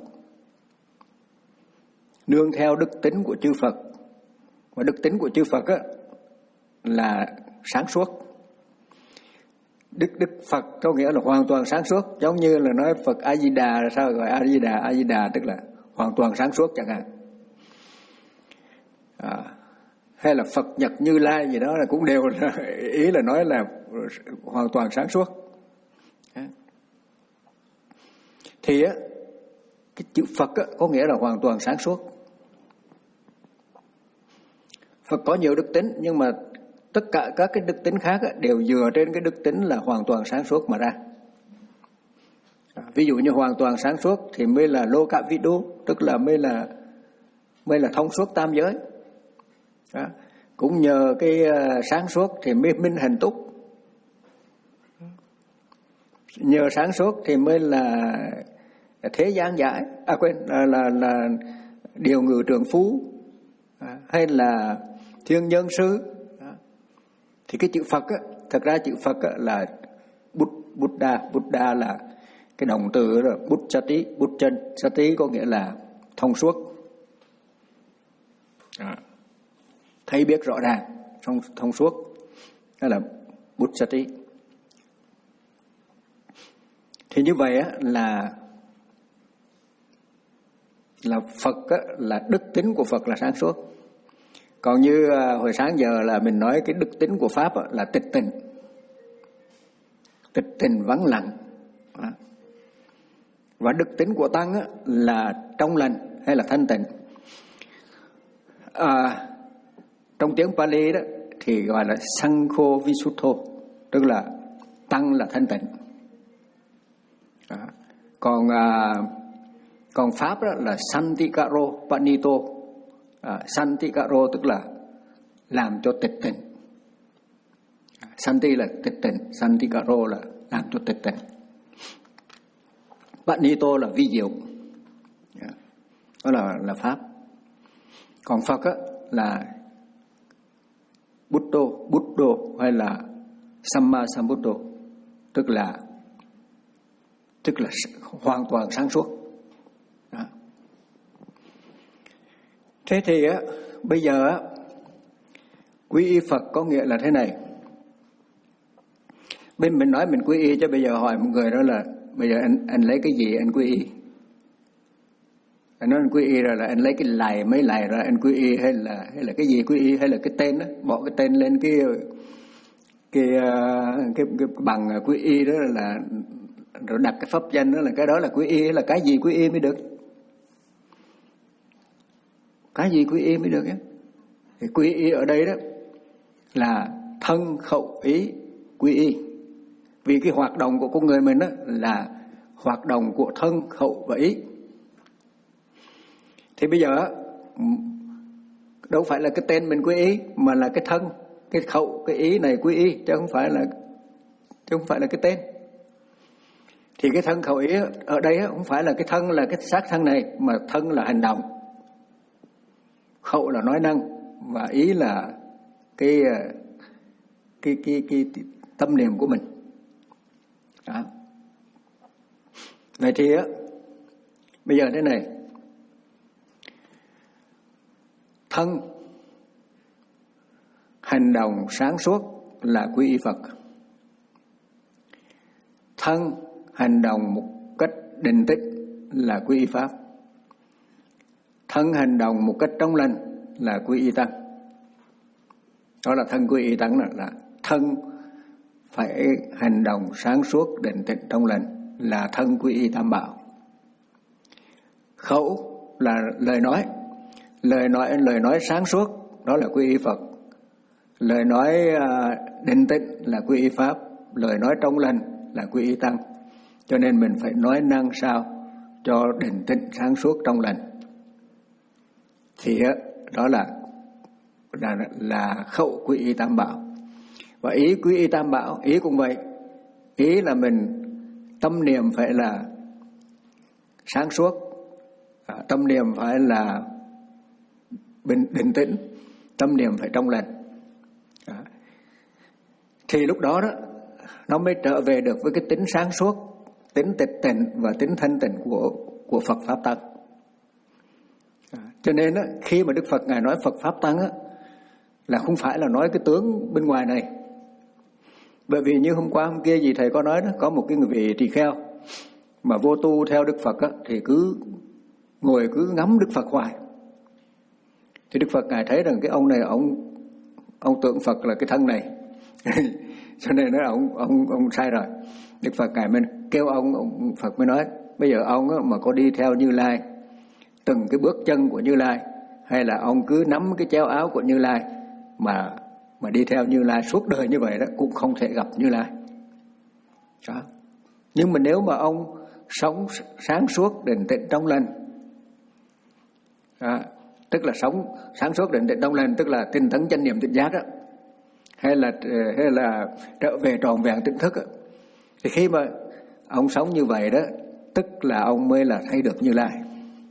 nương theo đức tính của chư Phật. Và đức tính của chư Phật á, là sáng suốt. Đức Đức Phật có nghĩa là hoàn toàn sáng suốt, giống như là nói Phật A Di Đà là sao gọi A Di Đà, A Di Đà tức là hoàn toàn sáng suốt chẳng hạn. À, hay là Phật Nhật Như Lai gì đó là cũng đều là, ý là nói là hoàn toàn sáng suốt. Thì á, cái chữ Phật á, có nghĩa là hoàn toàn sáng suốt. Phật có nhiều đức tính, nhưng mà tất cả các cái đức tính khác á, đều dựa trên cái đức tính là hoàn toàn sáng suốt mà ra. À, ví dụ như hoàn toàn sáng suốt thì mới là lô cạ vi đô, tức là mới là mới là thông suốt tam giới. Đó. Cũng nhờ cái sáng suốt thì mới minh hành túc, nhờ sáng suốt thì mới là thế gian giải, à quên là là, là điều ngự trường phú, à, hay là thiên nhân sư. Đó. Thì cái chữ Phật á, thật ra chữ Phật á, là Bút, Buddha, Buddha là cái động từ là Buddhati, Buddhati có nghĩa là thông suốt. À. Thấy biết rõ ràng, thông, thông suốt, đó là Buddhati. Thì như vậy á, là là Phật á, là đức tính của Phật là sáng suốt. Còn như hồi sáng giờ là mình nói cái đức tính của Pháp là tịch tình. Tịch tình vắng lặng. Và đức tính của Tăng là trong lành hay là thanh tịnh. À, trong tiếng Pali đó thì gọi là Sankho Visuddho, tức là Tăng là thanh tịnh. À, còn à, còn Pháp đó là Santikaro Panito. À, Santikaro tức là làm cho tịch tịnh. Santi là tịch tịnh, Santikaro là làm cho tịch tịnh. Panito là vi diệu. Đó là là Pháp. Còn Phật á, là Buddha, Buddha hay là Samma Sambuddha, tức là tức là hoàn toàn sáng suốt. Đó. Thế thì á, bây giờ á, quy y Phật có nghĩa là thế này. Bên mình nói mình quy y, chứ bây giờ hỏi một người đó là bây giờ anh anh lấy cái gì anh quy y? Anh nói anh quy y rồi là anh lấy cái lài mấy lài ra anh quy y, hay là hay là cái gì quy y, hay là cái tên đó, bỏ cái tên lên cái cái cái, cái, cái bằng quy y đó là rồi đặt cái pháp danh đó là cái đó là quy y, hay là cái gì quy y mới được? Cái gì quy y mới được nhé? Thì quy y ở đây đó là thân khẩu ý quy y. Vì cái hoạt động của con người mình đó là hoạt động của thân khẩu và ý. Thì bây giờ đâu phải là cái tên mình quy y, mà là cái thân, cái khẩu, cái ý này quy y, chứ không phải là chứ không phải là cái tên. Thì cái thân khẩu ý ở đây không phải là cái thân là cái xác thân này, mà thân là hành động, khẩu là nói năng, và ý là cái cái cái cái, cái tâm niệm của mình. Đó. Vậy thì á, bây giờ thế này, thân hành động sáng suốt là quy y Phật. Thân hành động một cách định tĩnh là quy y Pháp. Thân hành động một cách trong lành là quy y Tăng. Đó là thân quy y Tăng, là, là thân phải hành động sáng suốt định tĩnh trong lành là thân quy y Tam Bảo. Khẩu là lời nói, lời nói lời nói sáng suốt đó là quy y Phật. Lời nói uh, định tĩnh là quy y Pháp. Lời nói trong lành là quy y Tăng. Cho nên mình phải nói năng sao cho định tĩnh sáng suốt trong lành. Thì uh, đó là là là khẩu quy y Tam Bảo. Và ý quy y Tam Bảo, ý cũng vậy. Ý là mình tâm niệm phải là sáng suốt, à, tâm niệm phải là bình định tĩnh, tâm niệm phải trong lành. À, thì lúc đó đó nó mới trở về được với cái tính sáng suốt, tính tịch tịnh và tính thanh tịnh của của Phật Pháp Tăng. À, cho nên đó, khi mà Đức Phật ngài nói Phật Pháp Tăng á, là không phải là nói cái tướng bên ngoài này. Bởi vì như hôm qua hôm kia gì thầy có nói đó, có một cái người vị tỳ kheo mà vô tu theo Đức Phật á, thì cứ ngồi cứ ngắm Đức Phật hoài. Thì Đức Phật ngài thấy rằng cái ông này ông ông tưởng Phật là cái thân này, cho nên nói ông ông ông sai rồi. Đức Phật ngài mới kêu ông, ông Phật mới nói bây giờ ông á, mà có đi theo Như Lai từng cái bước chân của Như Lai, hay là ông cứ nắm cái chéo áo của Như Lai mà mà đi theo Như Lai suốt đời như vậy đó, cũng không thể gặp Như Lai. Đó. Nhưng mà nếu mà ông sống sáng suốt định tĩnh trong lành, đó, tức là sống sáng suốt định tĩnh trong lành, tức là tinh tấn chánh niệm tỉnh giác đó, hay là hay là trở về tròn vẹn tỉnh thức đó, thì khi mà ông sống như vậy đó, tức là ông mới là thấy được Như Lai.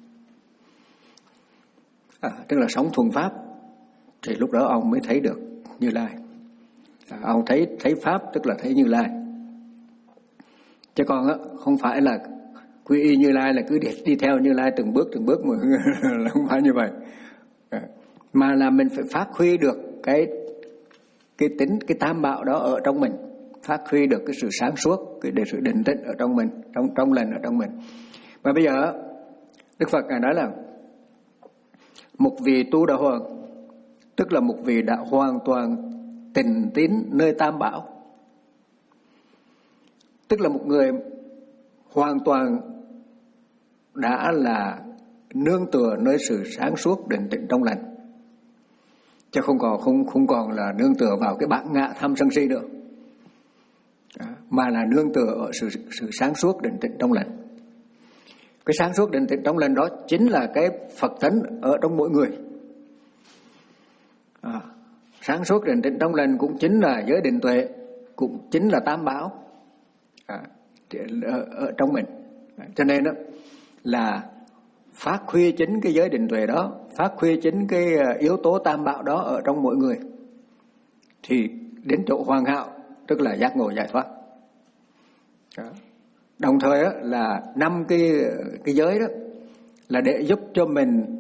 À, tức là sống thuần pháp, thì lúc đó ông mới thấy được Như Lai. À, ông thấy thấy pháp tức là thấy Như Lai. Chứ còn á, không phải là quy y Như Lai là cứ đi, đi theo Như Lai từng bước từng bước mà là không phải như vậy. À, mà là mình phải phát huy được cái cái tính cái tam bảo đó ở trong mình, phát huy được cái sự sáng suốt, cái để sự định tĩnh ở trong mình, trong trong lành ở trong mình. Mà bây giờ Đức Phật ngài nói là một vị tu đạo hoàng tức là một vị đã hoàn toàn tịnh tín nơi Tam Bảo, tức là một người hoàn toàn đã là nương tựa nơi sự sáng suốt định tĩnh trong lành, chứ không còn không không còn là nương tựa vào cái bản ngã tham sân si nữa, mà là nương tựa ở sự sự sáng suốt định tĩnh trong lành. Cái sáng suốt định tĩnh trong lành đó chính là cái Phật tánh ở trong mỗi người. À, sáng suốt định tĩnh trong lành cũng chính là giới định tuệ, cũng chính là Tam Bảo à, ở, ở trong mình. Cho nên đó là phát huy chính cái giới định tuệ đó, phát huy chính cái yếu tố Tam Bảo đó ở trong mỗi người, thì đến chỗ hoàn hảo, tức là giác ngộ giải thoát. Đó. Đồng thời đó, là năm cái cái giới đó là để giúp cho mình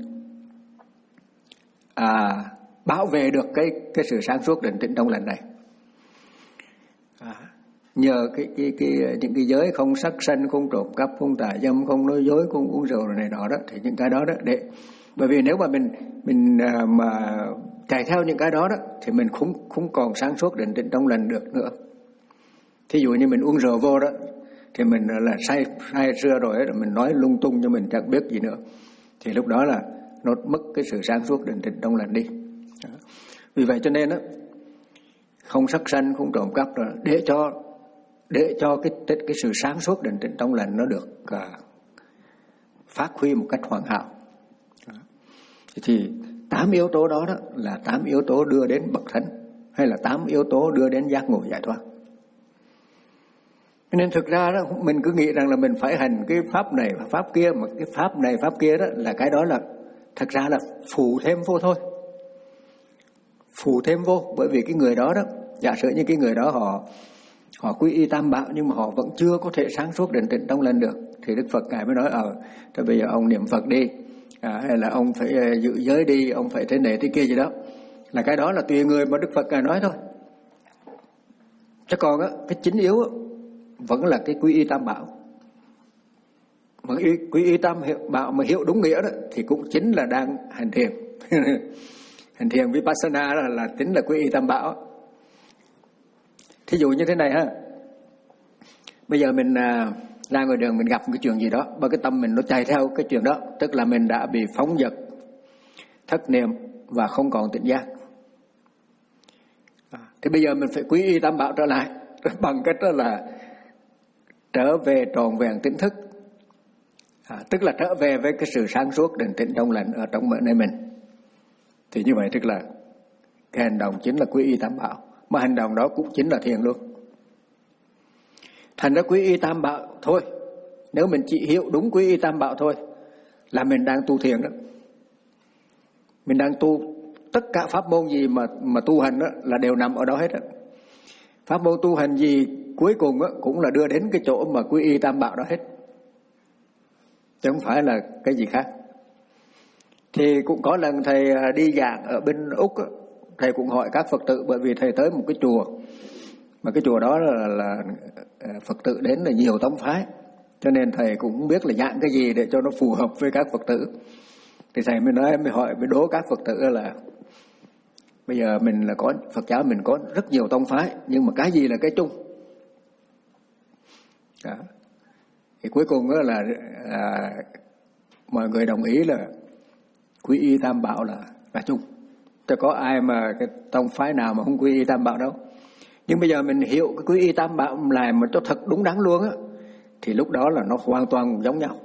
à, bảo vệ được cái cái sự sáng suốt định tĩnh trong lành này. À, nhờ cái cái cái những cái giới không sát sanh, không trộm cắp, không tà dâm, không nói dối, không uống rượu này nọ đó, thì những cái đó đó để, bởi vì nếu mà mình mình à, mà chạy theo những cái đó đó thì mình không không còn sáng suốt định tĩnh trong lành được nữa. Thí dụ như mình uống rượu vô đó thì mình là say say sưa rồi ấy, mình nói lung tung cho mình chẳng biết gì nữa, thì lúc đó là nó mất cái sự sáng suốt định tĩnh trong lành đi. Đó. Vì vậy cho nên đó, không sát sanh, không trộm cắp rồi để cho để cho cái cái sự sáng suốt định tĩnh trong lành nó được uh, phát huy một cách hoàn hảo. Đó. Thì tám yếu tố đó đó là tám yếu tố đưa đến bậc thánh, hay là tám yếu tố đưa đến giác ngộ giải thoát. Nên thực ra đó mình cứ nghĩ rằng là mình phải hành cái pháp này pháp kia, mà cái pháp này pháp kia đó là cái đó là thật ra là phụ thêm vô thôi, phụ thêm vô. Bởi vì cái người đó đó, giả sử như cái người đó họ họ quy y Tam Bảo nhưng mà họ vẫn chưa có thể sáng suốt định tĩnh trong lành được, thì Đức Phật ngài mới nói ờ thôi bây giờ ông niệm Phật đi, à, hay là ông phải uh, giữ giới đi, ông phải thế này thế kia gì đó, là cái đó là tùy người mà Đức Phật ngài nói thôi. Chứ còn á cái chính yếu á, vẫn là cái quy y Tam Bảo. Mà quy, quy y Tam Bảo mà hiểu đúng nghĩa đó thì cũng chính là đang hành thiền. Hành thiền Vipassana là, là chính là quy y Tam Bảo. Thí dụ như thế này ha, bây giờ mình à, ra ngoài đường mình gặp một cái chuyện gì đó, và cái tâm mình nó chạy theo cái chuyện đó, tức là mình đã bị phóng dật, thất niệm và không còn tỉnh giác. À, thì bây giờ mình phải quy y Tam Bảo trở lại bằng cách đó là trở về tròn vẹn tỉnh thức, à, tức là trở về với cái sự sáng suốt định tĩnh trong lành ở trong nơi mình. Thì như vậy tức là cái hành động chính là quy y Tam Bảo, mà hành động đó cũng chính là thiền luôn. Thành ra quy y Tam Bảo thôi, nếu mình chỉ hiểu đúng quy y Tam Bảo thôi là mình đang tu thiền đó. Mình đang tu tất cả pháp môn gì mà mà tu hành đó là đều nằm ở đó hết đó. Pháp môn tu hành gì cuối cùng đó cũng là đưa đến cái chỗ mà quy y Tam Bảo đó hết, chứ không phải là cái gì khác. Thì cũng có lần thầy đi giảng ở bên Úc đó, thầy cũng hỏi các Phật tử, bởi vì thầy tới một cái chùa mà cái chùa đó là, là Phật tử đến là nhiều tông phái, cho nên thầy cũng không biết là giảng cái gì để cho nó phù hợp với các Phật tử. Thì thầy mới nói, mới hỏi, mới đố các Phật tử là bây giờ mình là có Phật giáo, mình có rất nhiều tông phái, nhưng mà cái gì là cái chung? Đó. Thì cuối cùng đó là à, mọi người đồng ý là quy y Tam Bảo là là chung. Chứ có ai mà cái tông phái nào mà không quy y Tam Bảo đâu. Nhưng bây giờ mình hiểu cái quy y Tam Bảo làm mà cho thật đúng đắn luôn á, thì lúc đó là nó hoàn toàn giống nhau.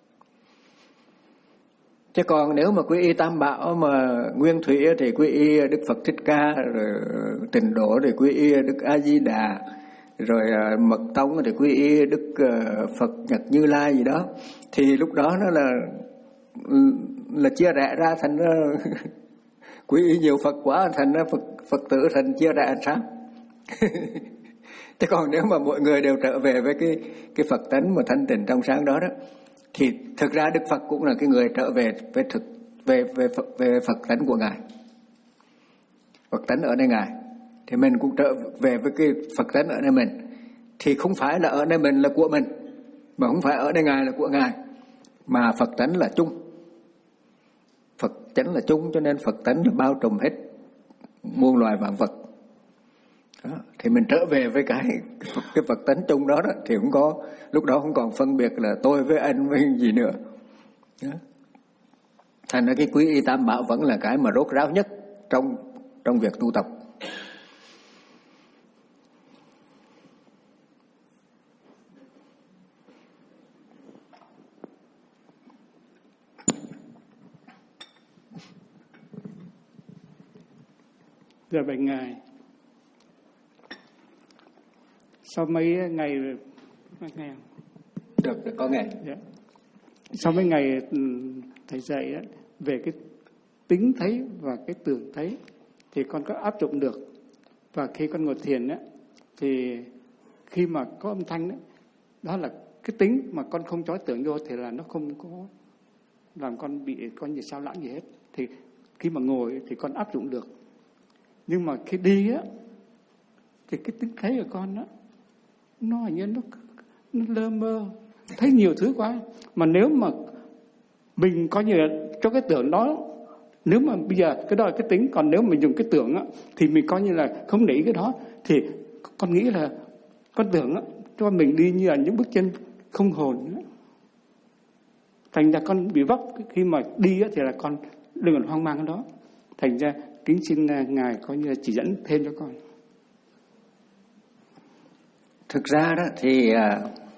Chứ còn nếu mà quy y Tam Bảo mà nguyên thủy thì quy y Đức Phật Thích Ca, rồi Tịnh Độ thì quy y Đức A Di Đà, rồi Mật Tông thì quy y Đức Phật Nhật Như Lai gì đó, thì lúc đó nó là là chia rẽ ra thành quy y nhiều Phật quá, thành Phật Phật tử thành chia rẽ làm sao? Thế còn nếu mà mọi người đều trở về với cái cái Phật tánh mà thanh tịnh trong sáng đó đó, thì thực ra Đức Phật cũng là cái người trở về với thực về về Phật, về Phật tánh của ngài. Phật tánh ở nơi ngài, thì mình cũng trở về với cái Phật tánh ở nơi mình. Thì không phải là ở nơi mình là của mình, mà không phải ở nơi ngài là của ngài, mà Phật tánh là chung. Phật tánh là chung, cho nên Phật tánh là bao trùm hết muôn loài vạn vật. Đó. Thì mình trở về với cái cái vật tánh chung đó, đó thì không có, lúc đó không còn phân biệt là tôi với anh với gì nữa. Đó. Thành ra cái quy y tam bảo vẫn là cái mà rốt ráo nhất trong trong việc tu tập. Dạ bạch Ngài, sau mấy ngày nghe Được, được có nghe. dạ. Sau mấy ngày thầy dạy đó, về cái tính thấy và cái tưởng thấy thì con có áp dụng được. Và khi con ngồi thiền đó, thì khi mà có âm thanh đó, đó là cái tính mà con không chói tưởng vô thì là nó không có làm con bị con gì sao lãng gì hết. Thì khi mà ngồi thì con áp dụng được. Nhưng mà khi đi á thì cái tính thấy của con á nó hình như nó, nó lơ mơ, thấy nhiều thứ quá. Mà nếu mà mình coi như là cho cái tưởng đó, nếu mà bây giờ cái đó là cái tính, còn nếu mình dùng cái tưởng á thì mình coi như là không để ý cái đó, thì con nghĩ là con tưởng á cho mình đi như là những bước chân không hồn á. Thành ra con bị vấp khi mà đi á thì là con đừng còn hoang mang cái đó. Thành ra kính xin Ngài coi như là chỉ dẫn thêm cho con. Thực ra đó thì à,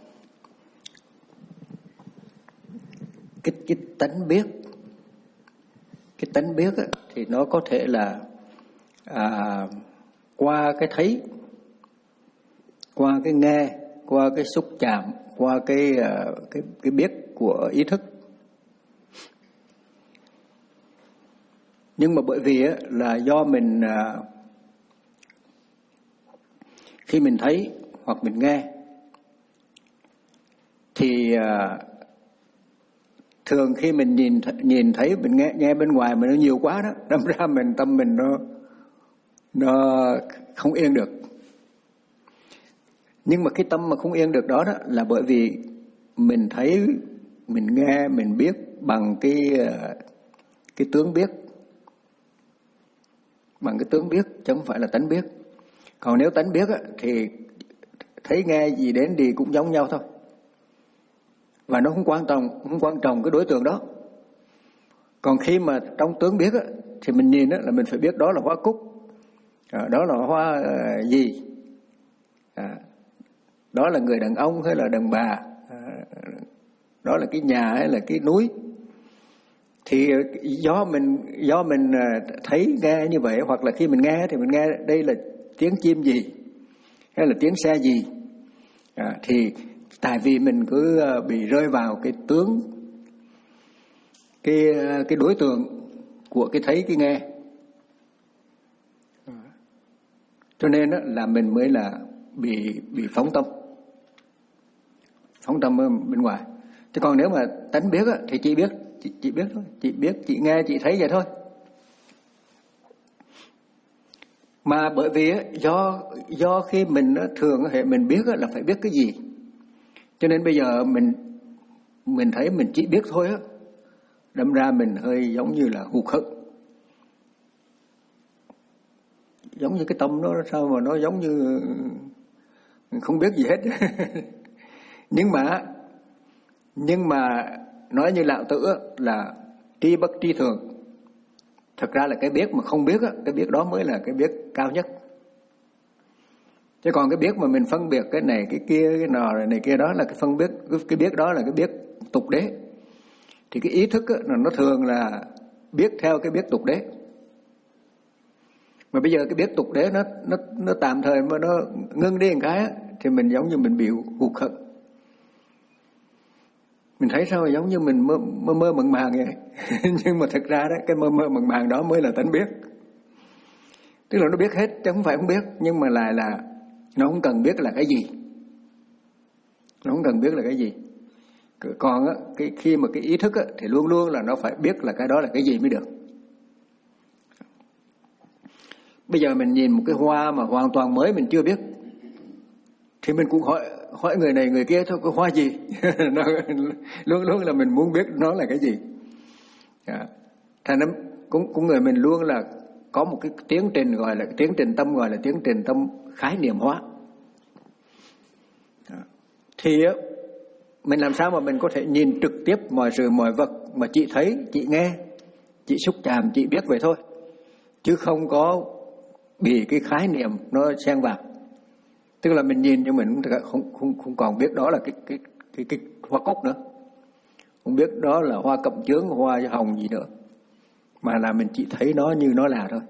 cái, cái tánh biết, cái tánh biết á, thì nó có thể là à, qua cái thấy, qua cái nghe, qua cái xúc chạm, qua cái cái cái biết của ý thức. Nhưng mà bởi vì á, là do mình à, khi mình thấy hoặc mình nghe thì à, thường khi mình nhìn nhìn thấy mình nghe nghe bên ngoài mà nó nhiều quá đó, đâm ra mình tâm mình nó nó không yên được. Nhưng mà cái tâm mà không yên được đó, đó là bởi vì mình thấy, mình nghe, mình biết bằng cái cái tướng biết, bằng cái tướng biết chứ không phải là tánh biết. Còn nếu tánh biết á, thì thấy nghe gì đến thì cũng giống nhau thôi, và nó không quan trọng, không quan trọng cái đối tượng đó. Còn khi mà trong tướng biết á, thì mình nhìn á, là mình phải biết đó là hoa cúc, à, đó là hoa à, gì, à, đó là người đàn ông hay là đàn bà, à, đó là cái nhà hay là cái núi. Thì do mình do mình thấy nghe như vậy, hoặc là khi mình nghe thì mình nghe đây là tiếng chim gì hay là tiếng xe gì, à, thì tại vì mình cứ bị rơi vào cái tướng, cái cái đối tượng của cái thấy cái nghe, cho nên đó là mình mới là bị bị phóng tâm, phóng tâm bên ngoài. Chứ còn nếu mà tánh biết á, thì chỉ biết Chị, chị biết thôi, chị biết, chị nghe, chị thấy vậy thôi. Mà bởi vì do do khi mình thường hệ mình biết là phải biết cái gì, cho nên bây giờ mình mình thấy mình chỉ biết thôi á, đâm ra mình hơi giống như là hụt hẫng, giống như cái tâm nó sao mà nó giống như không biết gì hết. nhưng mà nhưng mà nói như Lão Tử là tri bất tri thường. Thật ra là cái biết mà không biết, cái biết đó mới là cái biết cao nhất. Chứ còn cái biết mà mình phân biệt cái này, cái kia, cái nọ này kia, đó là cái phân biết, cái biết đó là cái biết tục đế. Thì cái ý thức nó thường là biết theo cái biết tục đế. Mà bây giờ cái biết tục đế nó nó nó tạm thời mà nó ngưng đi một cái thì mình giống như mình bị hụt hẫng. Mình thấy sao giống như mình mơ mơ, mơ màng màng vậy. Nhưng mà thật ra đó, cái mơ mơ màng màng đó mới là tánh biết. Tức là nó biết hết chứ không phải không biết, nhưng mà lại là nó không cần biết là cái gì. Nó không cần biết là cái gì. Còn á, cái khi mà cái ý thức á, thì luôn luôn là nó phải biết là cái đó là cái gì mới được. Bây giờ mình nhìn một cái hoa mà hoàn toàn mới mình chưa biết, thì mình cũng hỏi hỏi người này người kia thôi, cái hoa gì? Nó, luôn luôn là mình muốn biết nó là cái gì. À, thành ra cũng cũng người mình luôn là có một cái tiến trình gọi là tiến trình tâm, gọi là tiến trình tâm khái niệm hóa. Thì mình làm sao mà mình có thể nhìn trực tiếp mọi sự mọi vật mà chị thấy, chị nghe, chị xúc chạm, chị biết vậy thôi, chứ không có bị cái khái niệm nó xen vào. Tức là mình nhìn nhưng mình không không không còn biết đó là cái cái cái cái hoa cúc nữa, không biết đó là hoa cẩm chướng, hoa hồng gì nữa, mà là mình chỉ thấy nó như nó là thôi.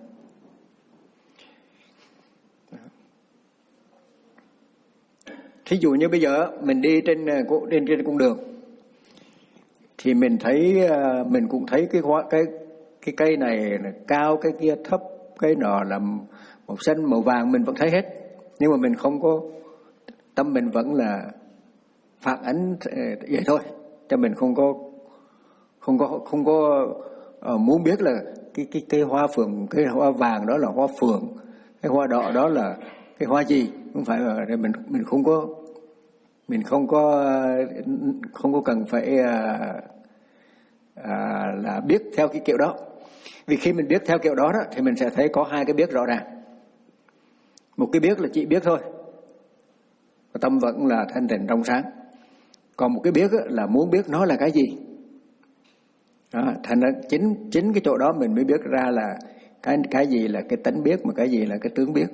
Thí dụ như bây giờ mình đi trên trên trên con đường thì mình thấy mình cũng thấy cái hoa cái cái cây này là cao, cái kia thấp, cái nọ là màu xanh, màu vàng, mình vẫn thấy hết, nhưng mà mình không có, tâm mình vẫn là phản ánh vậy thôi, cho mình không có không có không có uh, muốn biết là cái cái cái hoa phượng, cái hoa vàng đó là hoa phượng, cái hoa đỏ đó là cái hoa gì, không phải là mình mình không có mình không có không có cần phải à, à, là biết theo cái kiểu đó. Vì khi mình biết theo kiểu đó, đó thì mình sẽ thấy có hai cái biết rõ ràng. Một cái biết là chỉ biết thôi, tâm vẫn là thanh tịnh trong sáng. Còn một cái biết là muốn biết nó là cái gì. Đó, thành ra chính chính cái chỗ đó mình mới biết ra là cái cái gì là cái tánh biết, mà cái gì là cái tướng biết.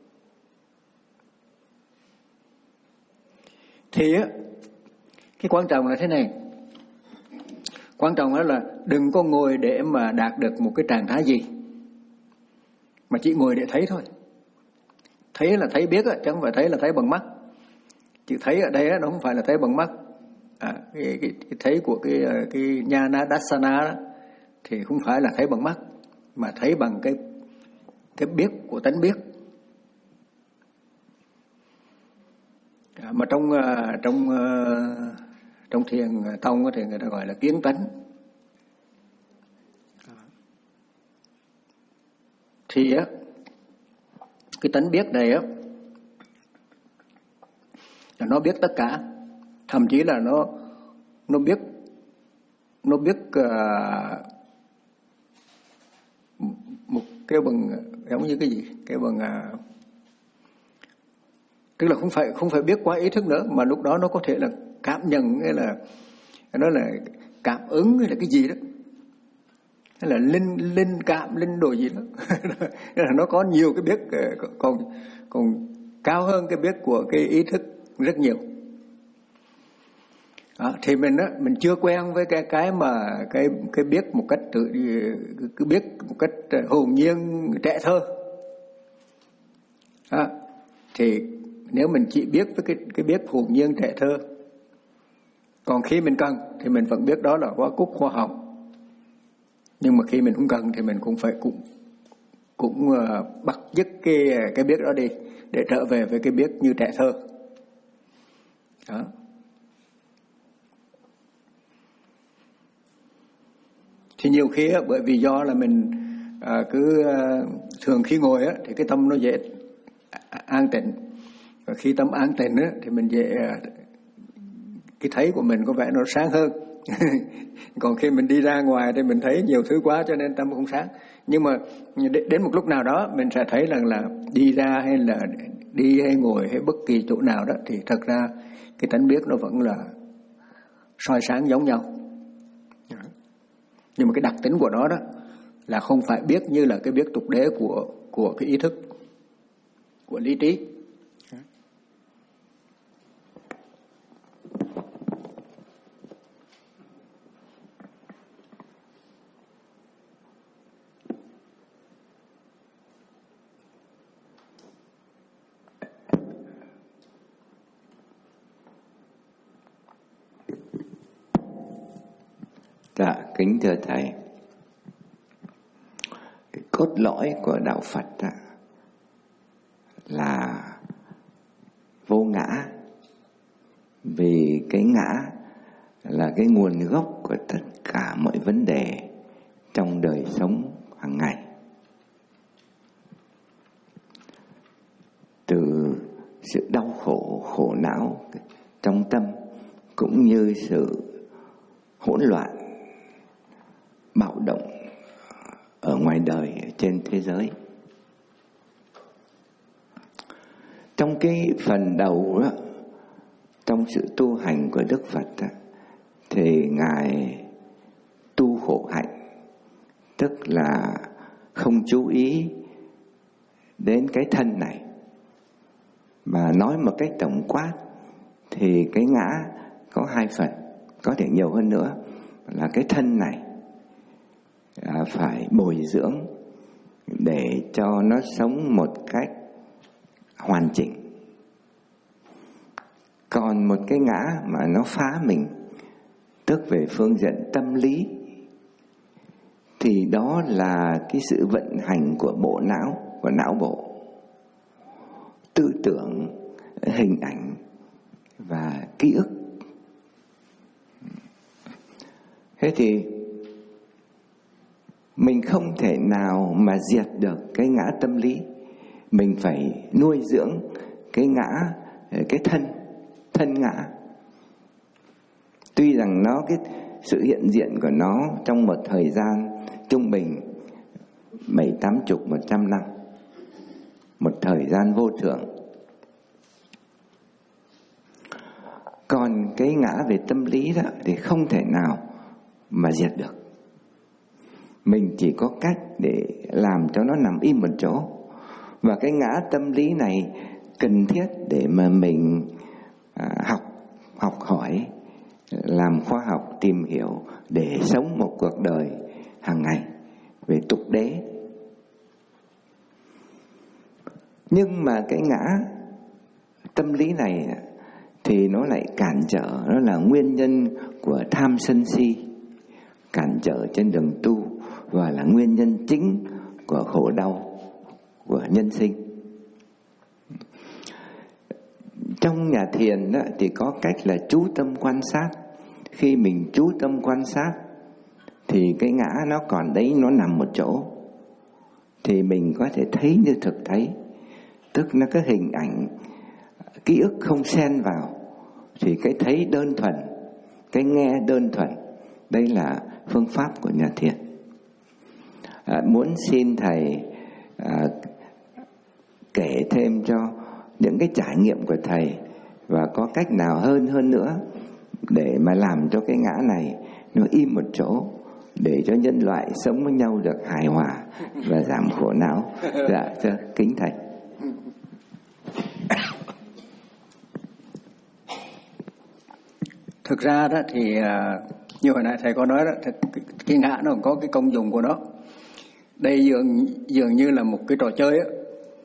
Thì á, cái quan trọng là thế này. Quan trọng đó là đừng có ngồi để mà đạt được một cái trạng thái gì, mà chỉ ngồi để thấy thôi. Thấy là thấy biết á, chứ không phải thấy là thấy bằng mắt. Chữ thấy ở đây á, nó không phải là thấy bằng mắt. À, cái, cái, cái thấy của cái cái Jnana Dassana đó, thì không phải là thấy bằng mắt, mà thấy bằng cái cái biết của tánh biết. À, mà trong trong trong thiền tông thì người ta gọi là kiến tánh. Thì á, cái tánh biết này á, là nó biết tất cả, thậm chí là nó nó biết nó biết uh, một cái bằng giống như cái gì, cái bằng uh, tức là không phải không phải biết qua ý thức nữa, mà lúc đó nó có thể là cảm nhận, hay là nó là cảm ứng, hay là cái gì đó, hay là linh linh cảm, linh đồ gì đó. Là nó có nhiều cái biết, còn còn cao hơn cái biết của cái ý thức rất nhiều. Đó, thì mình á, mình chưa quen với cái cái mà cái cái biết một cách tự cứ biết một cách hồn nhiên trẻ thơ. Đó, thì nếu mình chỉ biết với cái cái biết hồn nhiên trẻ thơ, còn khi mình cần thì mình vẫn biết đó là hoa cúc, hoa hồng. Nhưng mà khi mình không cần thì mình cũng phải cũng cũng uh, bắt dứt cái cái biết đó đi để trở về với cái biết như trẻ thơ. Đó. Thì nhiều khi á, bởi vì do là mình uh, cứ uh, thường khi ngồi á, thì cái tâm nó dễ an tịnh. Và khi tâm an tịnh á, thì mình dễ uh, cái thấy của mình có vẻ nó sáng hơn. Còn khi mình đi ra ngoài thì mình thấy nhiều thứ quá cho nên tâm không sáng. Nhưng mà đến một lúc nào đó mình sẽ thấy rằng là đi ra hay là đi hay ngồi hay bất kỳ chỗ nào đó, thì thật ra cái tánh biết nó vẫn là soi sáng giống nhau. Nhưng mà cái đặc tính của nó đó là không phải biết như là cái biết tục đế của của cái ý thức, của lý trí. Dạ, kính thưa Thầy, cái cốt lõi của Đạo Phật đó là vô ngã. Vì cái ngã là cái nguồn gốc của tất cả mọi vấn đề trong đời sống hàng ngày. Từ sự đau khổ, khổ não trong tâm, cũng như sự hỗn loạn, bạo động ở ngoài đời, trên thế giới. Trong cái phần đầu đó, trong sự tu hành của Đức Phật đó, thì Ngài tu khổ hạnh, tức là không chú ý đến cái thân này. Mà nói một cách tổng quát thì cái ngã có hai phần, có thể nhiều hơn nữa, là cái thân này à, phải bồi dưỡng để cho nó sống một cách hoàn chỉnh. Còn một cái ngã mà nó phá mình, tức về phương diện tâm lý, thì đó là cái sự vận hành của bộ não, của não bộ, tư tưởng, hình ảnh và ký ức. Thế thì mình không thể nào mà diệt được cái ngã tâm lý. Mình phải nuôi dưỡng cái ngã, cái thân, thân ngã. Tuy rằng nó cái sự hiện diện của nó trong một thời gian trung bình bảy tám chục một trăm năm, một thời gian vô thượng. Còn cái ngã về tâm lý đó thì không thể nào mà diệt được. Mình chỉ có cách để làm cho nó nằm im một chỗ. Và cái ngã tâm lý này cần thiết để mà mình à, học, học hỏi, làm khoa học, tìm hiểu để sống một cuộc đời hàng ngày về tục đế. Nhưng mà cái ngã tâm lý này thì nó lại cản trở, nó là nguyên nhân của tham sân si, cản trở trên đường tu và là nguyên nhân chính của khổ đau của nhân sinh. Trong nhà thiền đó, thì có cách là chú tâm quan sát. Khi mình chú tâm quan sát thì cái ngã nó còn đấy, nó nằm một chỗ, thì mình có thể thấy như thực thấy. Tức nó có hình ảnh, ký ức không xen vào, thì cái thấy đơn thuần, cái nghe đơn thuần. Đây là phương pháp của nhà thiền. À, muốn xin thầy à, kể thêm cho những cái trải nghiệm của thầy, và có cách nào hơn hơn nữa để mà làm cho cái ngã này nó im một chỗ, để cho nhân loại sống với nhau được hài hòa và giảm khổ não. Dạ, thưa kính thầy. Thực ra đó thì như hồi nãy thầy có nói đó, cái ngã nó có cái công dụng của nó. Đây dường, dường như là một cái trò chơi á.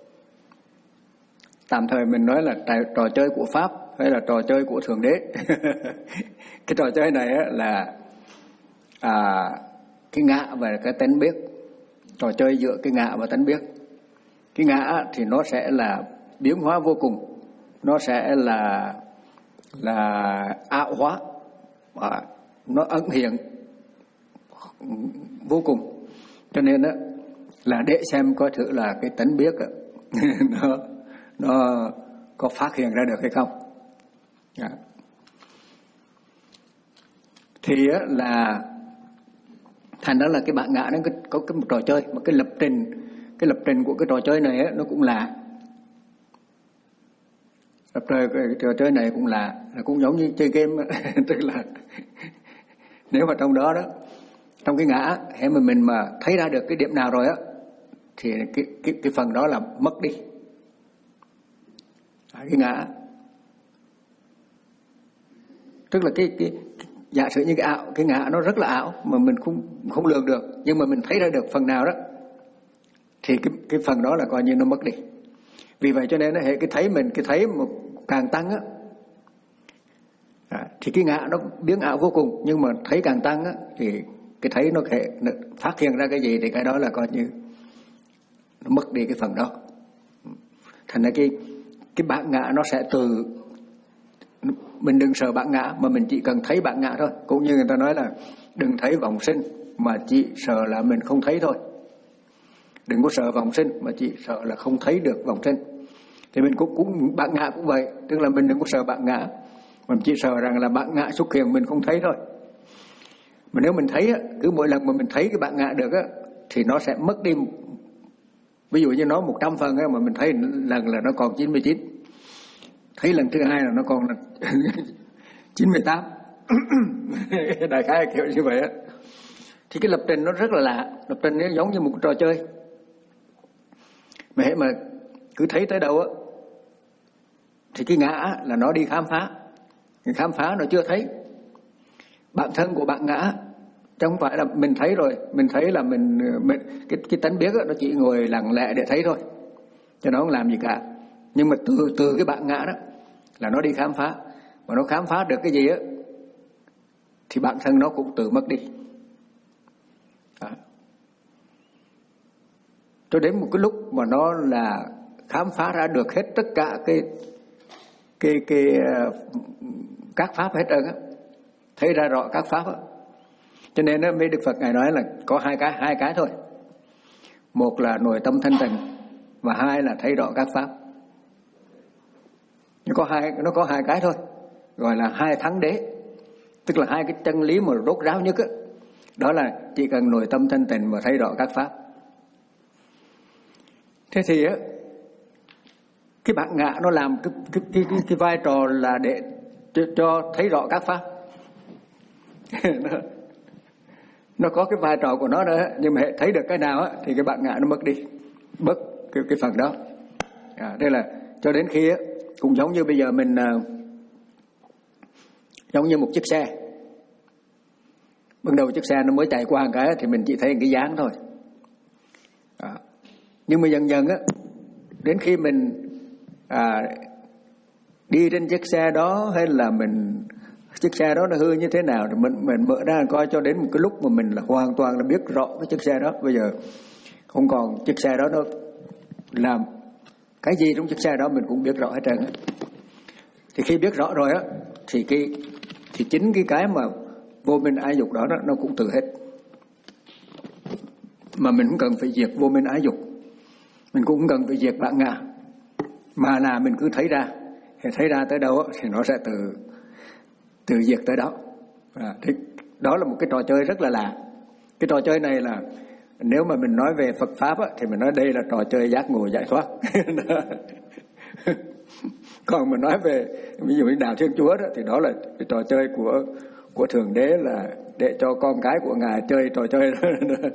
Tạm thời mình nói là trò chơi của Pháp hay là trò chơi của Thượng Đế. Cái trò chơi này á là à, cái ngã và cái tánh biết. Trò chơi giữa cái ngã và tánh biết. Cái ngã thì nó sẽ là biến hóa vô cùng, nó sẽ là là ảo hóa, và nó ẩn hiện vô cùng. Cho nên đó, là để xem coi thử là cái tánh biết đó, nó nó có phát hiện ra được hay không. Dạ. Thì đó là thành đó là cái bản ngã nó có cái một trò chơi, một cái lập trình, cái lập trình của cái trò chơi này đó, nó cũng lạ. Lập trời cái trò chơi này cũng lạ, cũng giống như chơi game. Tức là nếu mà trong đó đó, trong cái ngã, hễ mà mình mà thấy ra được cái điểm nào rồi á, thì cái cái cái phần đó là mất đi. Cái ngã, tức là cái cái giả sử như cái ảo, cái ngã nó rất là ảo mà mình không không lường được, nhưng mà mình thấy ra được phần nào đó, thì cái cái phần đó là coi như nó mất đi. Vì vậy cho nên nó hệ cái thấy mình, cái thấy một càng tăng á, à, thì cái ngã nó biến ảo vô cùng, nhưng mà thấy càng tăng á, thì cái thấy nó, hệ, nó phát hiện ra cái gì thì cái đó là coi như nó mất đi cái phần đó. Thành ra cái cái bản ngã nó sẽ từ, mình đừng sợ bản ngã mà mình chỉ cần thấy bản ngã thôi. Cũng như người ta nói là đừng thấy vọng sinh mà chỉ sợ là mình không thấy thôi. Đừng có sợ vọng sinh mà chỉ sợ là không thấy được vọng sinh. Thì mình cũng, cũng bản ngã cũng vậy, tức là mình đừng có sợ bản ngã, mình chỉ sợ rằng là bản ngã xuất hiện mình không thấy thôi. Mà nếu mình thấy á, cứ mỗi lần mà mình thấy cái bản ngã được á, thì nó sẽ mất đi. Ví dụ như nó một trăm phần ấy, mà mình thấy lần là nó còn chín mươi chín, thấy lần thứ hai là nó còn là chín mươi tám. Đại khái kiểu như vậy á. Thì cái lập trình nó rất là lạ. Lập trình nó giống như một trò chơi. Mà hễ mà cứ thấy tới đâu á thì cái ngã là nó đi khám phá. Cái khám phá nó chưa thấy. Bản thân của bạn ngã, chứ không phải là mình thấy rồi, mình thấy là mình, mình cái cái tánh biết đó, nó chỉ ngồi lặng lẽ để thấy thôi, cho nó không làm gì cả. Nhưng mà từ từ cái bạn ngã đó là nó đi khám phá, mà nó khám phá được cái gì á thì bản thân nó cũng tự mất đi. Đó. Cho đến một cái lúc mà nó là khám phá ra được hết tất cả cái cái cái các pháp hết trơn á, thấy ra rõ các pháp á. Cho nên đó, mấy Đức Phật ngài nói là có hai cái hai cái thôi. Một là nội tâm thanh tịnh, và hai là thấy rõ các pháp. Nó có hai nó có hai cái thôi, gọi là hai thắng đế, tức là hai cái chân lý mà rốt ráo nhất á. Đó là chỉ cần nội tâm thanh tịnh và thấy rõ các pháp. Thế thì á, cái bản ngã nó làm cái cái cái cái, cái vai trò là để cho, cho thấy rõ các pháp. nó, nó có cái vai trò của nó nữa, nhưng mà thấy được cái nào á thì cái bản ngã nó mất đi, mất cái cái phần đó. À, đây là cho đến khi á, cũng giống như bây giờ mình uh, giống như một chiếc xe. Ban đầu chiếc xe nó mới chạy qua một cái thì mình chỉ thấy cái dáng thôi. À, nhưng mà dần dần á, đến khi mình à, đi trên chiếc xe đó, hay là mình chiếc xe đó nó hư như thế nào thì mình mình mở ra coi, cho đến một cái lúc mà mình là hoàn toàn là biết rõ cái chiếc xe đó. Bây giờ không còn chiếc xe đó nó làm cái gì trong chiếc xe đó mình cũng biết rõ hết trơn á. Thì khi biết rõ rồi á thì cái thì chính cái cái mà vô minh ái dục đó, đó nó cũng từ hết. Mà mình không cần phải diệt vô minh ái dục, mình cũng không cần phải diệt bản ngã, mà là mình cứ thấy ra, thì thấy ra tới đâu á, thì nó sẽ từ từ diệt tới đó. À, thì đó là một cái trò chơi rất là lạ. Cái trò chơi này là nếu mà mình nói về Phật pháp á, thì mình nói đây là trò chơi giác ngộ giải thoát. Còn mình nói về ví dụ như đạo Thiên Chúa đó, thì đó là cái trò chơi của của Thượng Đế, là để cho con cái của Ngài chơi trò chơi đó.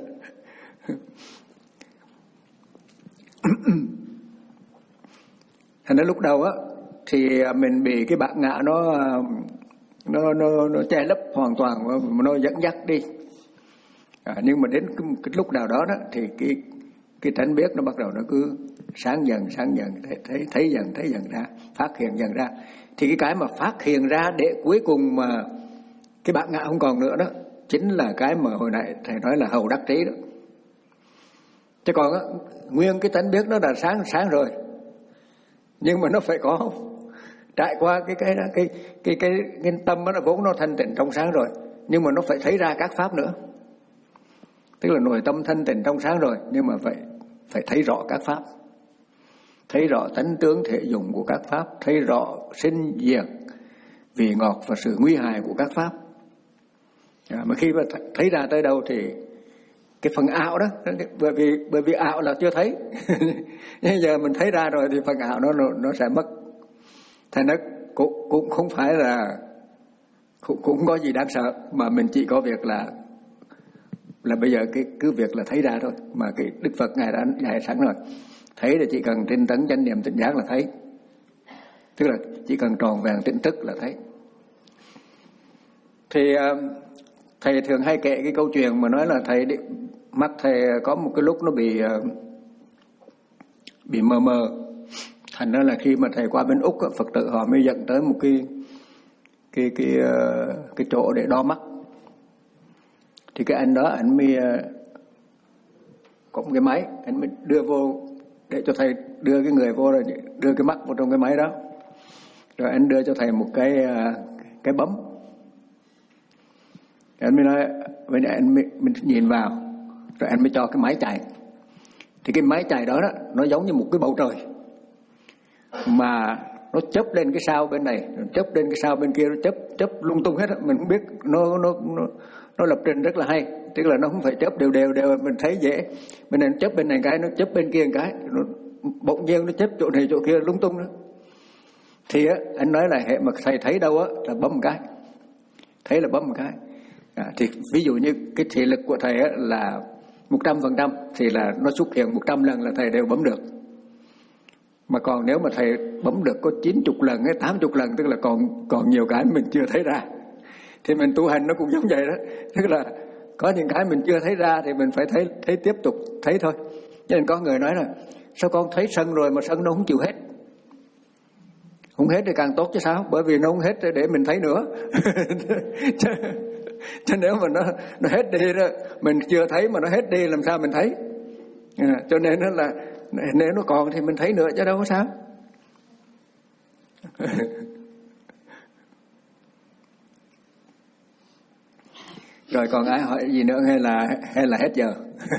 Thành ra lúc đầu á thì mình bị cái bản ngã nó nó nó nó che lấp hoàn toàn, nó dẫn dắt đi. À, nhưng mà đến cái, cái lúc nào đó đó thì cái cái tánh biết nó bắt đầu nó cứ sáng dần sáng dần, thấy thấy, thấy dần thấy dần ra, phát hiện dần ra. Thì cái cái mà phát hiện ra để cuối cùng mà cái bản ngã không còn nữa đó, chính là cái mà hồi nãy thầy nói là hầu đắc trí đó. Chứ còn á, nguyên cái tánh biết nó đã sáng sáng rồi, nhưng mà nó phải có trải qua cái cái đó, cái cái cái cái tâm nó vốn nó thanh tịnh trong sáng rồi, nhưng mà nó phải thấy ra các pháp nữa. Tức là nội tâm thanh tịnh trong sáng rồi, nhưng mà phải phải thấy rõ các pháp, thấy rõ tánh tướng thể dụng của các pháp, thấy rõ sinh diệt, vị ngọt và sự nguy hại của các pháp. À, mà khi mà thấy ra tới đâu thì cái phần ảo đó, bởi vì bởi vì ảo là chưa thấy. Nhưng giờ mình thấy ra rồi thì phần ảo nó nó, nó sẽ mất. Thành nó cũng cũng không phải là cũng cũng không có gì đáng sợ, mà mình chỉ có việc là là bây giờ cái cứ việc là thấy ra thôi. Mà cái Đức Phật ngài đã dạy sẵn rồi, thấy là chỉ cần tinh tấn chánh niệm tỉnh giác là thấy, tức là chỉ cần tròn vẹn tỉnh thức là thấy. Thì thầy thường hay kể cái câu chuyện mà nói là thầy mắt thầy có một cái lúc nó bị bị mờ mờ, thành ra là khi mà thầy qua bên Úc, Phật tử họ mới dẫn tới một cái cái cái cái chỗ để đo mắt. Thì cái anh đó anh mới có một cái máy, anh mới đưa vô để cho thầy đưa cái người vô, rồi đưa cái mắt vào trong cái máy đó, rồi anh đưa cho thầy một cái cái bấm. Anh mới nói, bây giờ anh mới, mình nhìn vào, rồi anh mới cho cái máy chạy. Thì cái máy chạy đó, đó nó giống như một cái bầu trời, mà nó chớp lên cái sao bên này, chớp lên cái sao bên kia, nó chớp chớp lung tung hết. Mình không biết nó nó nó nó lập trình rất là hay, tức là nó không phải chớp đều đều đều mình thấy dễ. Bên này nó chớp bên này cái, nó chớp bên kia một cái, nó bỗng nhiên nó chớp chỗ này chỗ kia lung tung đó. Thì á, anh nói là hệ mà thầy thấy đâu á là bấm một cái, thấy là bấm một cái. À, thì ví dụ như cái thị lực của thầy á là một trăm phần trăm thì là nó xuất hiện một trăm lần là thầy đều bấm được. Mà còn nếu mà thầy bấm được có chín mươi lần hay tám mươi lần, tức là còn còn nhiều cái mình chưa thấy ra. Thì mình tu hành nó cũng giống vậy đó, tức là có những cái mình chưa thấy ra thì mình phải thấy thấy tiếp tục thấy thôi. Cho nên có người nói là sao con thấy sân rồi mà sân nó không chịu hết. Không hết thì càng tốt chứ sao, bởi vì nó không hết để mình thấy nữa. Cho nếu mà nó nó hết đi đó, mình chưa thấy mà nó hết đi làm sao mình thấy. À, cho nên nó là nếu nó còn thì mình thấy nữa chứ đâu có sao. Rồi còn ai hỏi gì nữa hay là hay là hết giờ?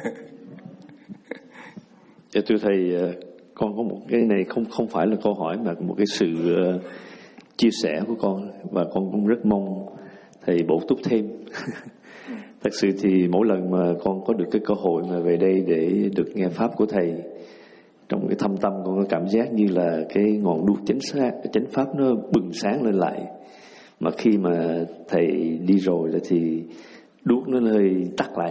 Dạ thưa thầy, con có một cái này không không phải là câu hỏi mà một cái sự uh, chia sẻ của con, và con cũng rất mong thầy bổ túc thêm. Thật sự thì mỗi lần mà con có được cái cơ hội mà về đây để được nghe pháp của thầy, trong cái thâm tâm con có cảm giác như là cái ngọn đuốc chánh sát, chánh pháp nó bừng sáng lên lại. Mà khi mà thầy đi rồi thì đuốc nó hơi tắt lại.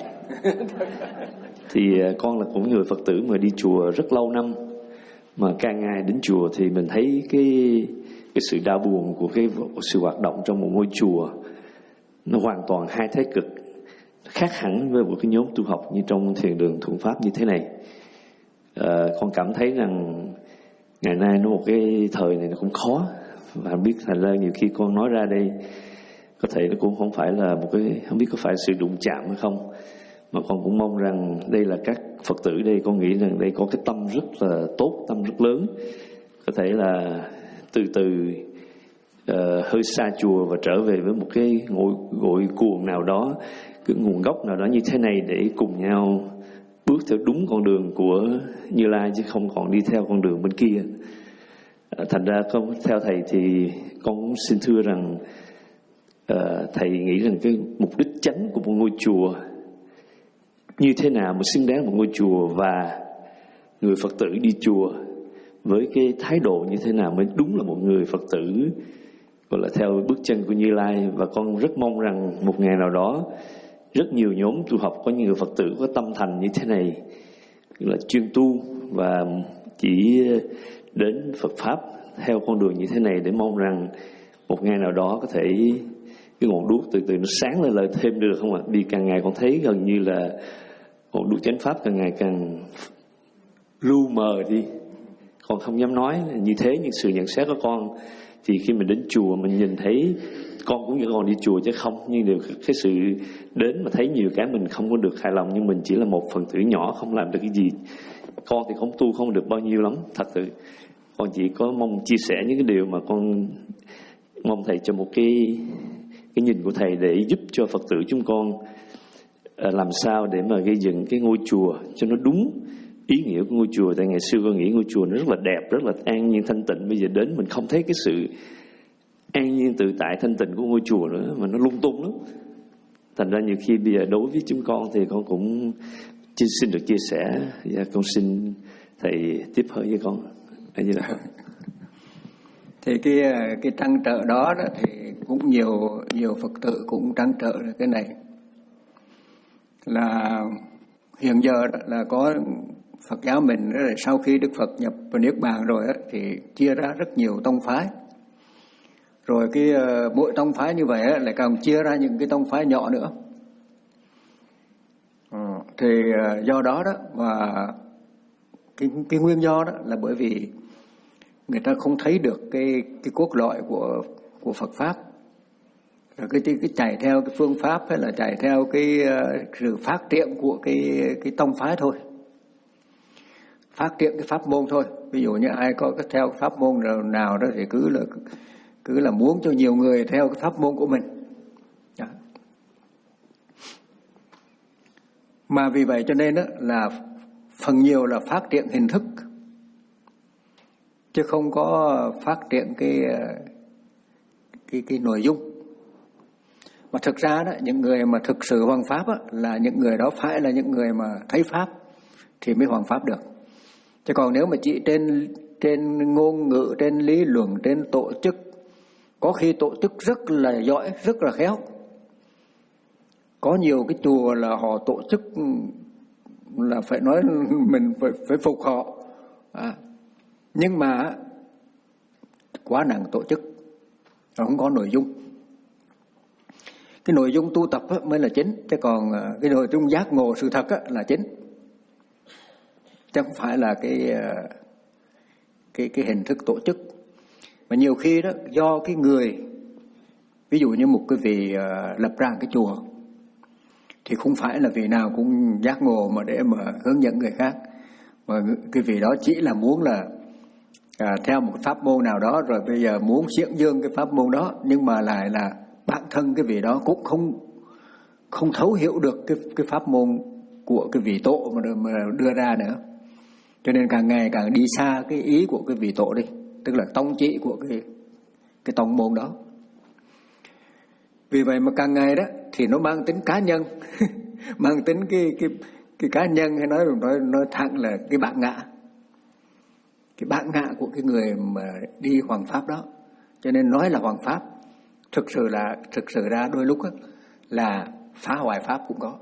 Thì con là cũng người Phật tử mà đi chùa rất lâu năm, mà càng ngày đến chùa thì mình thấy cái cái sự đau buồn của cái sự hoạt động trong một ngôi chùa nó hoàn toàn hai thái cực, khác hẳn với một cái nhóm tu học như trong thiền đường Thuận Pháp như thế này. À, con cảm thấy rằng ngày nay nó một cái thời này nó cũng khó, và biết thành ra nhiều khi con nói ra đây có thể nó cũng không phải là một cái, không biết có phải sự đụng chạm hay không, mà con cũng mong rằng đây là các Phật tử đây, con nghĩ rằng đây có cái tâm rất là tốt, tâm rất lớn, có thể là từ từ uh, hơi xa chùa và trở về với một cái ngôi ngôi cuồng nào đó, cái nguồn gốc nào đó như thế này, để cùng nhau bước theo đúng con đường của Như Lai, chứ không còn đi theo con đường bên kia. Uh, thành ra con theo thầy thì con cũng xin thưa rằng uh, thầy nghĩ rằng cái mục đích chánh của một ngôi chùa như thế nào mà xứng đáng một ngôi chùa, và người Phật tử đi chùa với cái thái độ như thế nào mới đúng là một người Phật tử gọi là theo bước chân của Như Lai. Và con rất mong rằng một ngày nào đó rất nhiều nhóm tu học có nhiều Phật tử có tâm thành như thế này, là chuyên tu và chỉ đến Phật Pháp theo con đường như thế này, để mong rằng một ngày nào đó có thể cái ngọn đuốc từ từ nó sáng lên lại thêm được, không ạ? Vì càng ngày con thấy gần như là ngọn đuốc chánh pháp càng ngày càng lu mờ đi. Con không dám nói như thế, nhưng sự nhận xét của con thì khi mình đến chùa mình nhìn thấy, con cũng như con đi chùa chứ không, nhưng điều cái sự đến mà thấy nhiều cái mình không có được hài lòng, nhưng mình chỉ là một phần tử nhỏ không làm được cái gì. Con thì không tu không được bao nhiêu lắm, thật sự con chỉ có mong chia sẻ những cái điều mà con mong thầy cho một cái cái nhìn của thầy để giúp cho Phật tử chúng con làm sao để mà gây dựng cái ngôi chùa cho nó đúng ý nghĩa của ngôi chùa. Tại ngày xưa con nghĩ ngôi chùa nó rất là đẹp, rất là an nhiên thanh tịnh, bây giờ đến mình không thấy cái sự an nhiên tự tại thanh tịnh của ngôi chùa nữa, mà nó lung tung lắm. Thành ra nhiều khi bây giờ đối với chúng con thì con cũng xin được chia sẻ, và con xin thầy tiếp hơi với con. Như là thì cái cái trăn trở đó, đó thì cũng nhiều nhiều Phật tử cũng trăn trở cái này, là hiện giờ đó là có Phật giáo mình đó, sau khi Đức Phật nhập vào Niết Bàn rồi đó, thì chia ra rất nhiều tông phái, rồi cái uh, mỗi tông phái như vậy đó, lại càng chia ra những cái tông phái nhỏ nữa. Ừ, thì uh, do đó đó và cái cái nguyên do đó là bởi vì người ta không thấy được cái cái cốt lõi của của Phật pháp, rồi cái, cái cái chạy theo cái phương pháp hay là chạy theo cái uh, sự phát triển của cái cái tông phái thôi, phát triển cái pháp môn thôi. Ví dụ như ai có cái theo cái pháp môn nào, nào đó thì cứ là cứ là muốn cho nhiều người theo cái pháp môn của mình. Đó. Mà vì vậy cho nên đó là phần nhiều là phát triển hình thức, chứ không có phát triển cái cái cái nội dung. Mà thực ra đó, những người mà thực sự hoằng pháp á, là những người đó phải là những người mà thấy pháp thì mới hoằng pháp được. Chứ còn nếu mà chỉ trên trên ngôn ngữ, trên lý luận, trên tổ chức, có khi tổ chức rất là giỏi, rất là khéo. Có nhiều cái chùa là họ tổ chức là phải nói mình phải, phải phục họ. À, nhưng mà quá nặng tổ chức, không có nội dung. Cái nội dung tu tập mới là chính, chứ còn cái nội dung giác ngộ sự thật là chính, chứ không phải là cái cái cái hình thức tổ chức. Mà nhiều khi đó do cái người, ví dụ như một cái vị lập ra cái chùa thì không phải là vị nào cũng giác ngộ mà để mà hướng dẫn người khác, mà cái vị đó chỉ là muốn là à, theo một cái pháp môn nào đó, rồi bây giờ muốn xiển dương cái pháp môn đó, nhưng mà lại là bản thân cái vị đó cũng không không thấu hiểu được cái cái pháp môn của cái vị tổ mà, mà đưa ra nữa, cho nên càng ngày càng đi xa cái ý của cái vị tổ đi, tức là tông chỉ của cái cái tông môn đó. Vì vậy mà càng ngày đó thì nó mang tính cá nhân, mang tính cái cái cái cá nhân, hay nói nói nói thẳng là cái bản ngã, cái bản ngã của cái người mà đi hoằng pháp đó. Cho nên nói là hoằng pháp, thực sự là thực sự ra đôi lúc đó, là phá hoại pháp cũng có.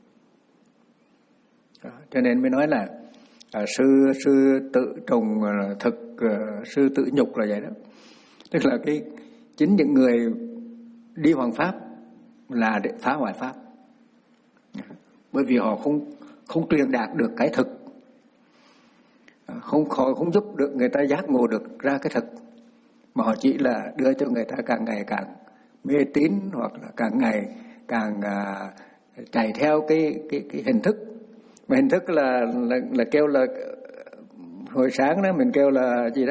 Đó, cho nên mới nói là à, sư sư tự trùng thực, uh, sư tự nhục là vậy đó. Tức là cái chính những người đi hoằng pháp là để phá hoại pháp, bởi vì họ không không truyền đạt được cái thực, không không giúp được người ta giác ngộ được ra cái thực, mà họ chỉ là đưa cho người ta càng ngày càng mê tín, hoặc là càng ngày càng à, chạy theo cái cái cái hình thức. Mà hình thức là là, là kêu là hồi sáng đó mình kêu là gì đó,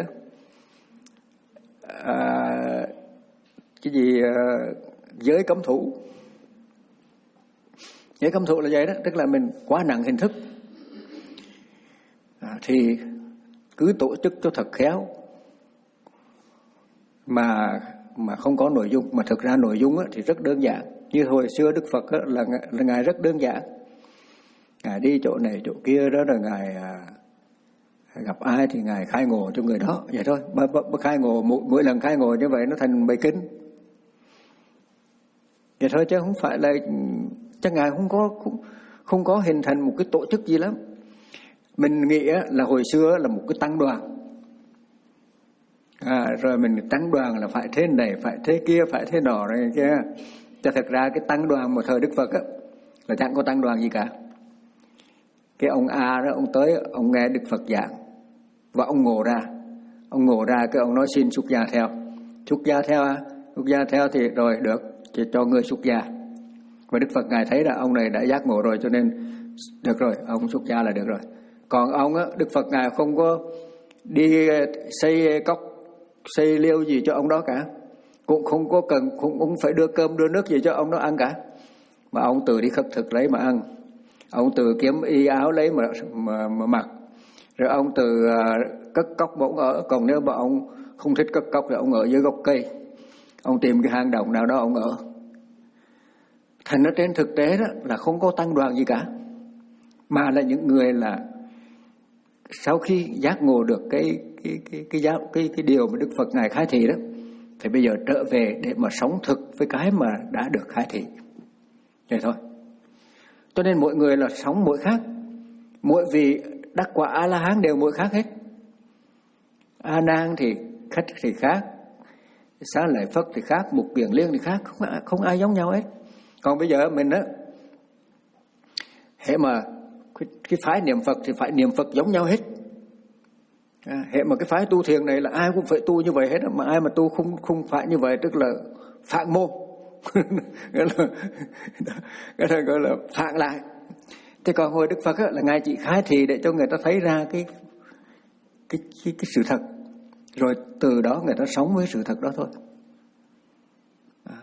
à, cái gì à, giới cấm thủ. Giới cấm thủ là vậy đó, tức là mình quá nặng hình thức. À, thì cứ tổ chức cho thật khéo mà mà không có nội dung. Mà thực ra nội dung á, thì rất đơn giản. Như hồi xưa Đức Phật á, là, là Ngài rất đơn giản. Ngài đi chỗ này chỗ kia đó là Ngài à, gặp ai thì Ngài khai ngộ cho người đó, vậy thôi. Mà, mà khai ngộ, mỗi, mỗi lần khai ngộ như vậy nó thành bài kinh, vậy thôi, chứ không phải là chắc Ngài không có không, không có hình thành một cái tổ chức gì lắm. Mình nghĩ là hồi xưa là một cái tăng đoàn, à, rồi mình tăng đoàn là phải thế này, phải thế kia, phải thế nọ này kia. Cho thật ra cái tăng đoàn một thời Đức Phật á, là chẳng có tăng đoàn gì cả. Cái ông A đó, ông tới, ông nghe Đức Phật giảng và ông ngộ ra, ông ngộ ra cái ông nói xin xuất gia theo. Xuất gia theo à? Xuất gia theo thì rồi được, chỉ cho người xuất gia. Và Đức Phật Ngài thấy là ông này đã giác ngộ rồi, cho nên được rồi, ông xuất gia là được rồi. Còn ông á, Đức Phật Ngài không có đi xây cốc, xây liêu gì cho ông đó cả, cũng không có cần, cũng không phải đưa cơm đưa nước gì cho ông đó ăn cả, mà ông tự đi khất thực lấy mà ăn. Ông tự kiếm y áo lấy mà, mà, mà mặc. Rồi ông tự uh, cất cốc mà ông ở. Còn nếu mà ông không thích cất cốc thì ông ở dưới gốc cây, ông tìm cái hang động nào đó ông ở. Thành ra trên thực tế đó là không có tăng đoàn gì cả, mà là những người là sau khi giác ngộ được cái cái cái cái giáo cái cái điều mà Đức Phật Ngài khai thị đó, thì bây giờ trở về để mà sống thực với cái mà đã được khai thị. Vậy thôi. Cho nên mỗi người là sống mỗi khác, mỗi vị đắc quả A La Hán đều mỗi khác hết. A Nan thì khách thì khác, Xá Lợi Phất thì khác, Mục Kiền Liên thì khác, không không ai giống nhau hết. Còn bây giờ mình đó, hệ mà cái, cái phái niệm Phật thì phải niệm Phật giống nhau hết. À, hệ mà cái phái tu thiền này là ai cũng phải tu như vậy hết, mà ai mà tu không không phải như vậy tức là phản môn. Cái là, cái là gọi là phản lại. Thế còn hồi Đức Phật á, là Ngài chỉ khai thị để cho người ta thấy ra cái cái cái, cái sự thật, rồi từ đó người ta sống với sự thật đó thôi. À.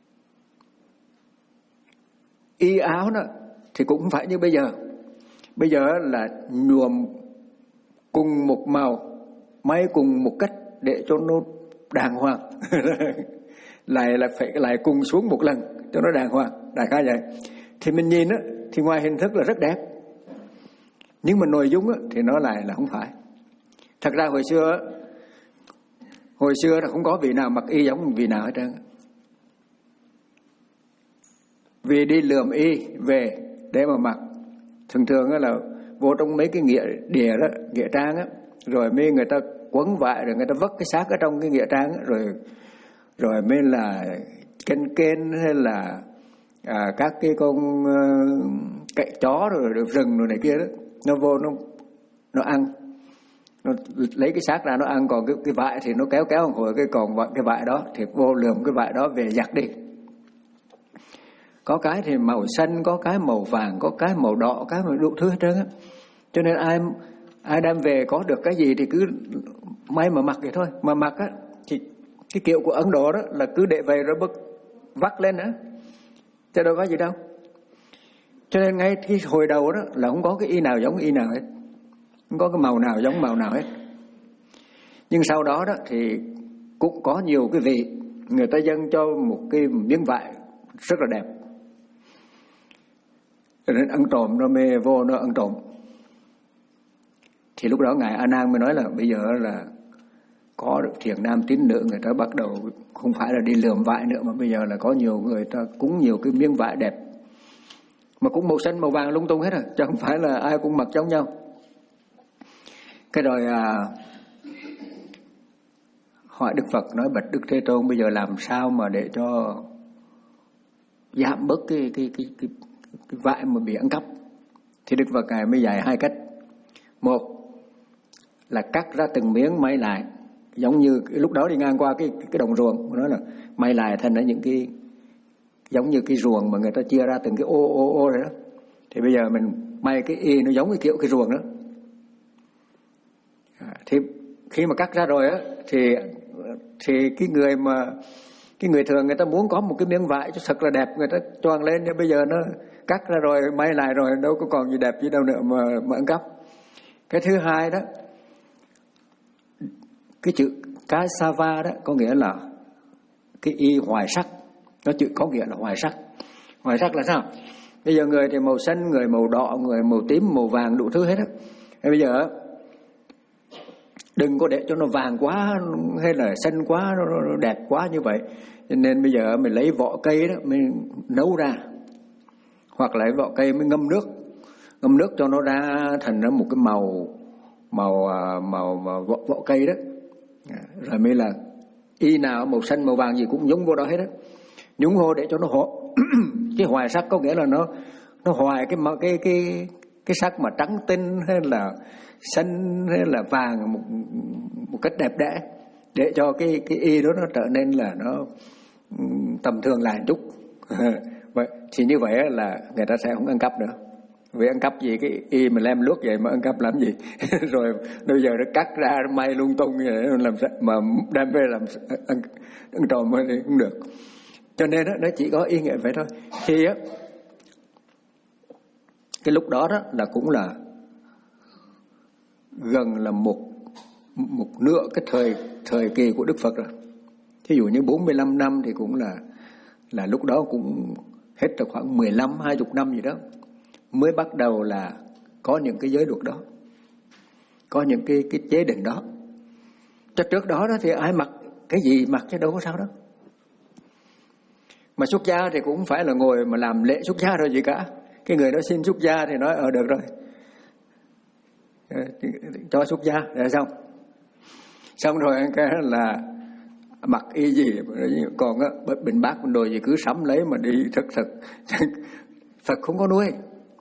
Y áo đó thì cũng không phải như bây giờ. Bây giờ là nhuộm cùng một màu, may cùng một cách để cho nó đàng hoàng. lại là phải lại cùng xuống một lần cho nó đàng hoàng, đại khái vậy. Thì mình nhìn á, thì ngoài hình thức là rất đẹp, nhưng mà nội dung á, thì nó lại là không phải. Thật ra hồi xưa hồi xưa là không có vị nào mặc y giống vị nào hết trơn. Vì đi lượm y về để mà mặc, thường thường á là vô trong mấy cái nghĩa địa đó, nghĩa trang á, rồi mới người ta quấn vải, rồi người ta vất cái xác ở trong cái nghĩa trang á, rồi rồi mới là kênh kênh hay là à, các cái con uh, cậy chó rồi được rừng rồi này kia đó, nó vô nó nó ăn, nó lấy cái xác ra nó ăn, còn cái cái vải thì nó kéo kéo một hồi, cái còn cái vải đó thì vô lượm cái vải đó về giặt đi. Có cái thì màu xanh, có cái màu vàng, có cái màu đỏ, cái màu đủ thứ hết trơn á. Cho nên ai ai đem về có được cái gì thì cứ may mà mặc vậy thôi. Mà mặc á thì cái kiểu của Ấn Độ đó là cứ để về rồi bức vắt lên nữa, chứ đâu có gì đâu. Cho nên ngay cái hồi đầu đó là không có cái y nào giống y nào hết, không có cái màu nào giống màu nào hết. Nhưng sau đó đó thì cũng có nhiều cái vị người ta dâng cho một cái miếng vải rất là đẹp, cho nên ăn trộm nó mê vô nó ăn trộm. Thì lúc đó ngài A Nan mới nói là bây giờ là có được thiền nam tín nữ, người ta bắt đầu không phải là đi lượm vải nữa, mà bây giờ là có nhiều người ta cúng nhiều cái miếng vải đẹp, mà cũng màu xanh màu vàng lung tung hết rồi, chứ không phải là ai cũng mặc giống nhau. Cái rồi à, hỏi Đức Phật, nói bạch Đức Thế Tôn, bây giờ làm sao mà để cho giảm bớt cái cái cái cái, cái vải mà bị ăn cắp. Thì Đức Phật ngài mới dạy hai cách. Một là cắt ra từng miếng may lại, giống như lúc đó đi ngang qua cái cái đồng ruộng, nó là may lại thành ra những cái giống như cái ruộng mà người ta chia ra từng cái ô ô ô rồi đó. Thì bây giờ mình may cái y nó giống cái kiểu cái ruộng đó. À, thì khi mà cắt ra rồi á thì thì cái người mà cái người thường người ta muốn có một cái miếng vải cho thật là đẹp, người ta choàng lên, nhưng bây giờ nó cắt ra rồi may lại rồi đâu có còn gì đẹp gì đâu nữa mà mà ăn cắp. Cái thứ hai đó, cái chữ Kasava đó có nghĩa là cái y hoài sắc, nó chữ có nghĩa là hoài sắc. Hoài sắc là sao? Bây giờ người thì màu xanh, người màu đỏ, người màu tím, màu vàng, đủ thứ hết á. Bây giờ đừng có để cho nó vàng quá hay là xanh quá, nó đẹp quá như vậy. Cho nên bây giờ mình lấy vỏ cây đó mình nấu ra, hoặc lấy vỏ cây mới ngâm nước, ngâm nước cho nó ra thành ra một cái màu màu màu, màu vỏ, vỏ cây đó, rồi mới là y nào màu xanh màu vàng gì cũng nhúng vô đó hết đó, nhúng vô để cho nó ho cái hoài sắc, có nghĩa là nó nó hoài cái cái cái cái sắc mà trắng tinh hay là xanh hay là vàng một một cách đẹp đẽ, để cho cái cái y đó nó trở nên là nó tầm thường lại một chút. Vậy thì như vậy là người ta sẽ không ăn cắp nữa. Vì ăn cắp gì cái y mà lem luốc vậy mà ăn cắp làm gì? Rồi bây giờ nó cắt ra nó may lung tung vậy làm sao mà đem về làm ăn, ăn trộm thì cũng được. Cho nên đó, nó chỉ có ý nghĩa vậy thôi. Thì á cái lúc đó đó là cũng là gần là một một nửa cái thời thời kỳ của Đức Phật rồi. Thí dụ như bốn mươi lăm năm thì cũng là là lúc đó cũng hết được khoảng mười lăm hai mươi năm gì đó mới bắt đầu là có những cái giới luật đó, có những cái cái chế định đó. Cho trước đó đó thì ai mặc cái gì mặc chứ đâu có sao đó. Mà xuất gia thì cũng phải là ngồi mà làm lễ xuất gia rồi gì cả. Cái người đó xin xuất gia thì nói ờ được rồi, cho xuất gia rồi xong. Xong rồi cái là mặc y gì, còn á bình bát bình đồ gì cứ sắm lấy mà đi thật thật. Phật không có nuôi.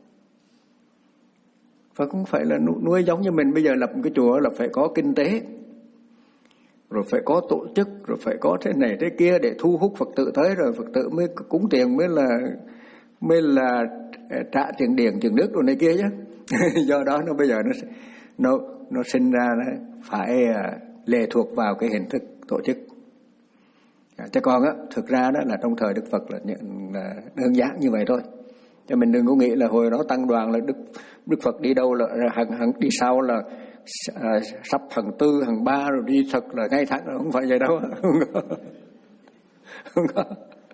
Phật cũng phải là nuôi giống như mình bây giờ lập một cái chùa là phải có kinh tế, rồi phải có tổ chức, rồi phải có thế này thế kia để thu hút Phật tử tới, rồi Phật tử mới cúng tiền, mới là mới là trả tiền điện tiền nước rồi này kia chứ. Do đó nó bây giờ nó nó nó sinh ra nó phải lệ thuộc vào cái hình thức tổ chức. Chứ còn á thực ra đó là trong thời Đức Phật là, là đơn giản như vậy thôi. Cho mình đừng có nghĩ là hồi đó tăng đoàn là Đức Đức Phật đi đâu là hàng hàng đi sau là à, sắp hàng tư hàng ba rồi đi thật là ngay thẳng, không phải vậy đâu. Không có.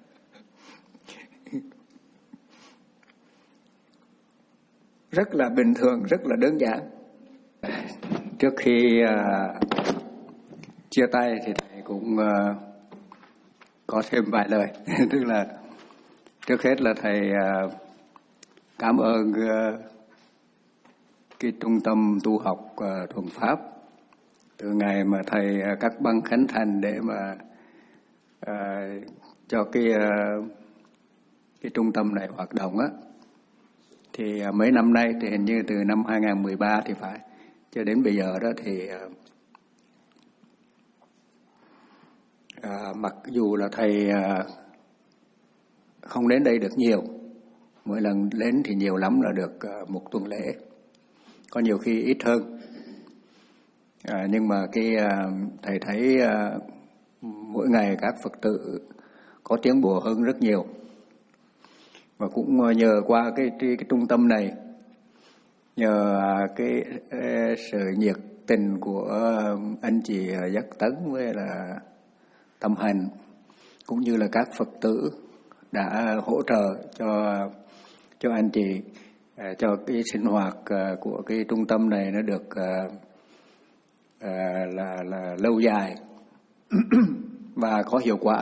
Rất là bình thường, rất là đơn giản. Trước khi uh, chia tay thì thầy cũng uh, có thêm vài lời. Tức là trước hết là thầy uh, cảm ơn uh, cái trung tâm tu học uh, Thuận Pháp từ ngày mà thầy uh, cắt băng khánh thành để mà uh, cho cái uh, cái trung tâm này hoạt động á. Thì uh, mấy năm nay thì hình như từ năm hai không một ba thì phải cho đến bây giờ đó thì uh, uh, mặc dù là thầy uh, không đến đây được nhiều, mỗi lần đến thì nhiều lắm là được uh, một tuần lễ, có nhiều khi ít hơn. À, nhưng mà cái uh, thầy thấy uh, mỗi ngày các Phật tử có tiến bộ hơn rất nhiều, và cũng uh, nhờ qua cái, cái cái trung tâm này, nhờ uh, cái uh, sự nhiệt tình của uh, anh chị uh, Giác Tấn với là Tâm Hành, cũng như là các Phật tử đã hỗ trợ cho cho anh chị, uh, cho cái sinh hoạt uh, của cái trung tâm này nó được uh, uh, là là lâu dài và có hiệu quả.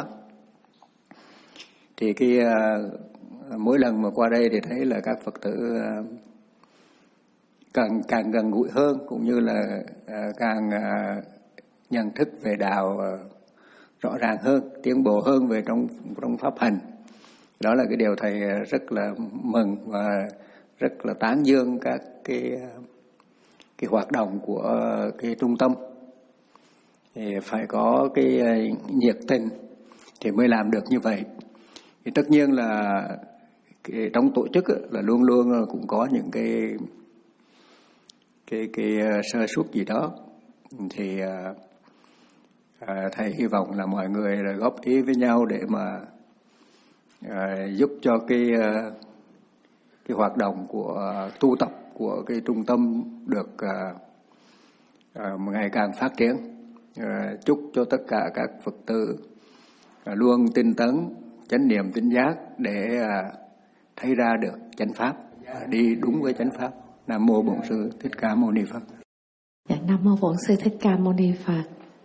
Thì cái uh, mỗi lần mà qua đây thì thấy là các Phật tử uh, càng càng gần gũi hơn, cũng như là uh, càng uh, nhận thức về đạo uh, rõ ràng hơn, tiến bộ hơn về trong trong pháp hành. Đó là cái điều thầy rất là mừng và rất là tán dương các cái cái hoạt động của cái trung tâm. Thì phải có cái nhiệt tình thì mới làm được như vậy. Thì tất nhiên là cái, trong tổ chức là luôn luôn cũng có những cái cái cái sơ suất gì đó. Thì à, thầy hy vọng là mọi người là góp ý với nhau để mà à, giúp cho cái cái hoạt động của tu tập của cái trung tâm được à, à, ngày càng phát triển. À, chúc cho tất cả các Phật tử à, luôn tinh tấn, chánh niệm tỉnh giác để à, thấy ra được chánh pháp, à, đi đúng với chánh pháp. Nam mô Bổn Sư Thích Ca Mâu Ni Phật. Dạ, Nam mô Bổn Sư Thích Ca Mâu Ni Phật.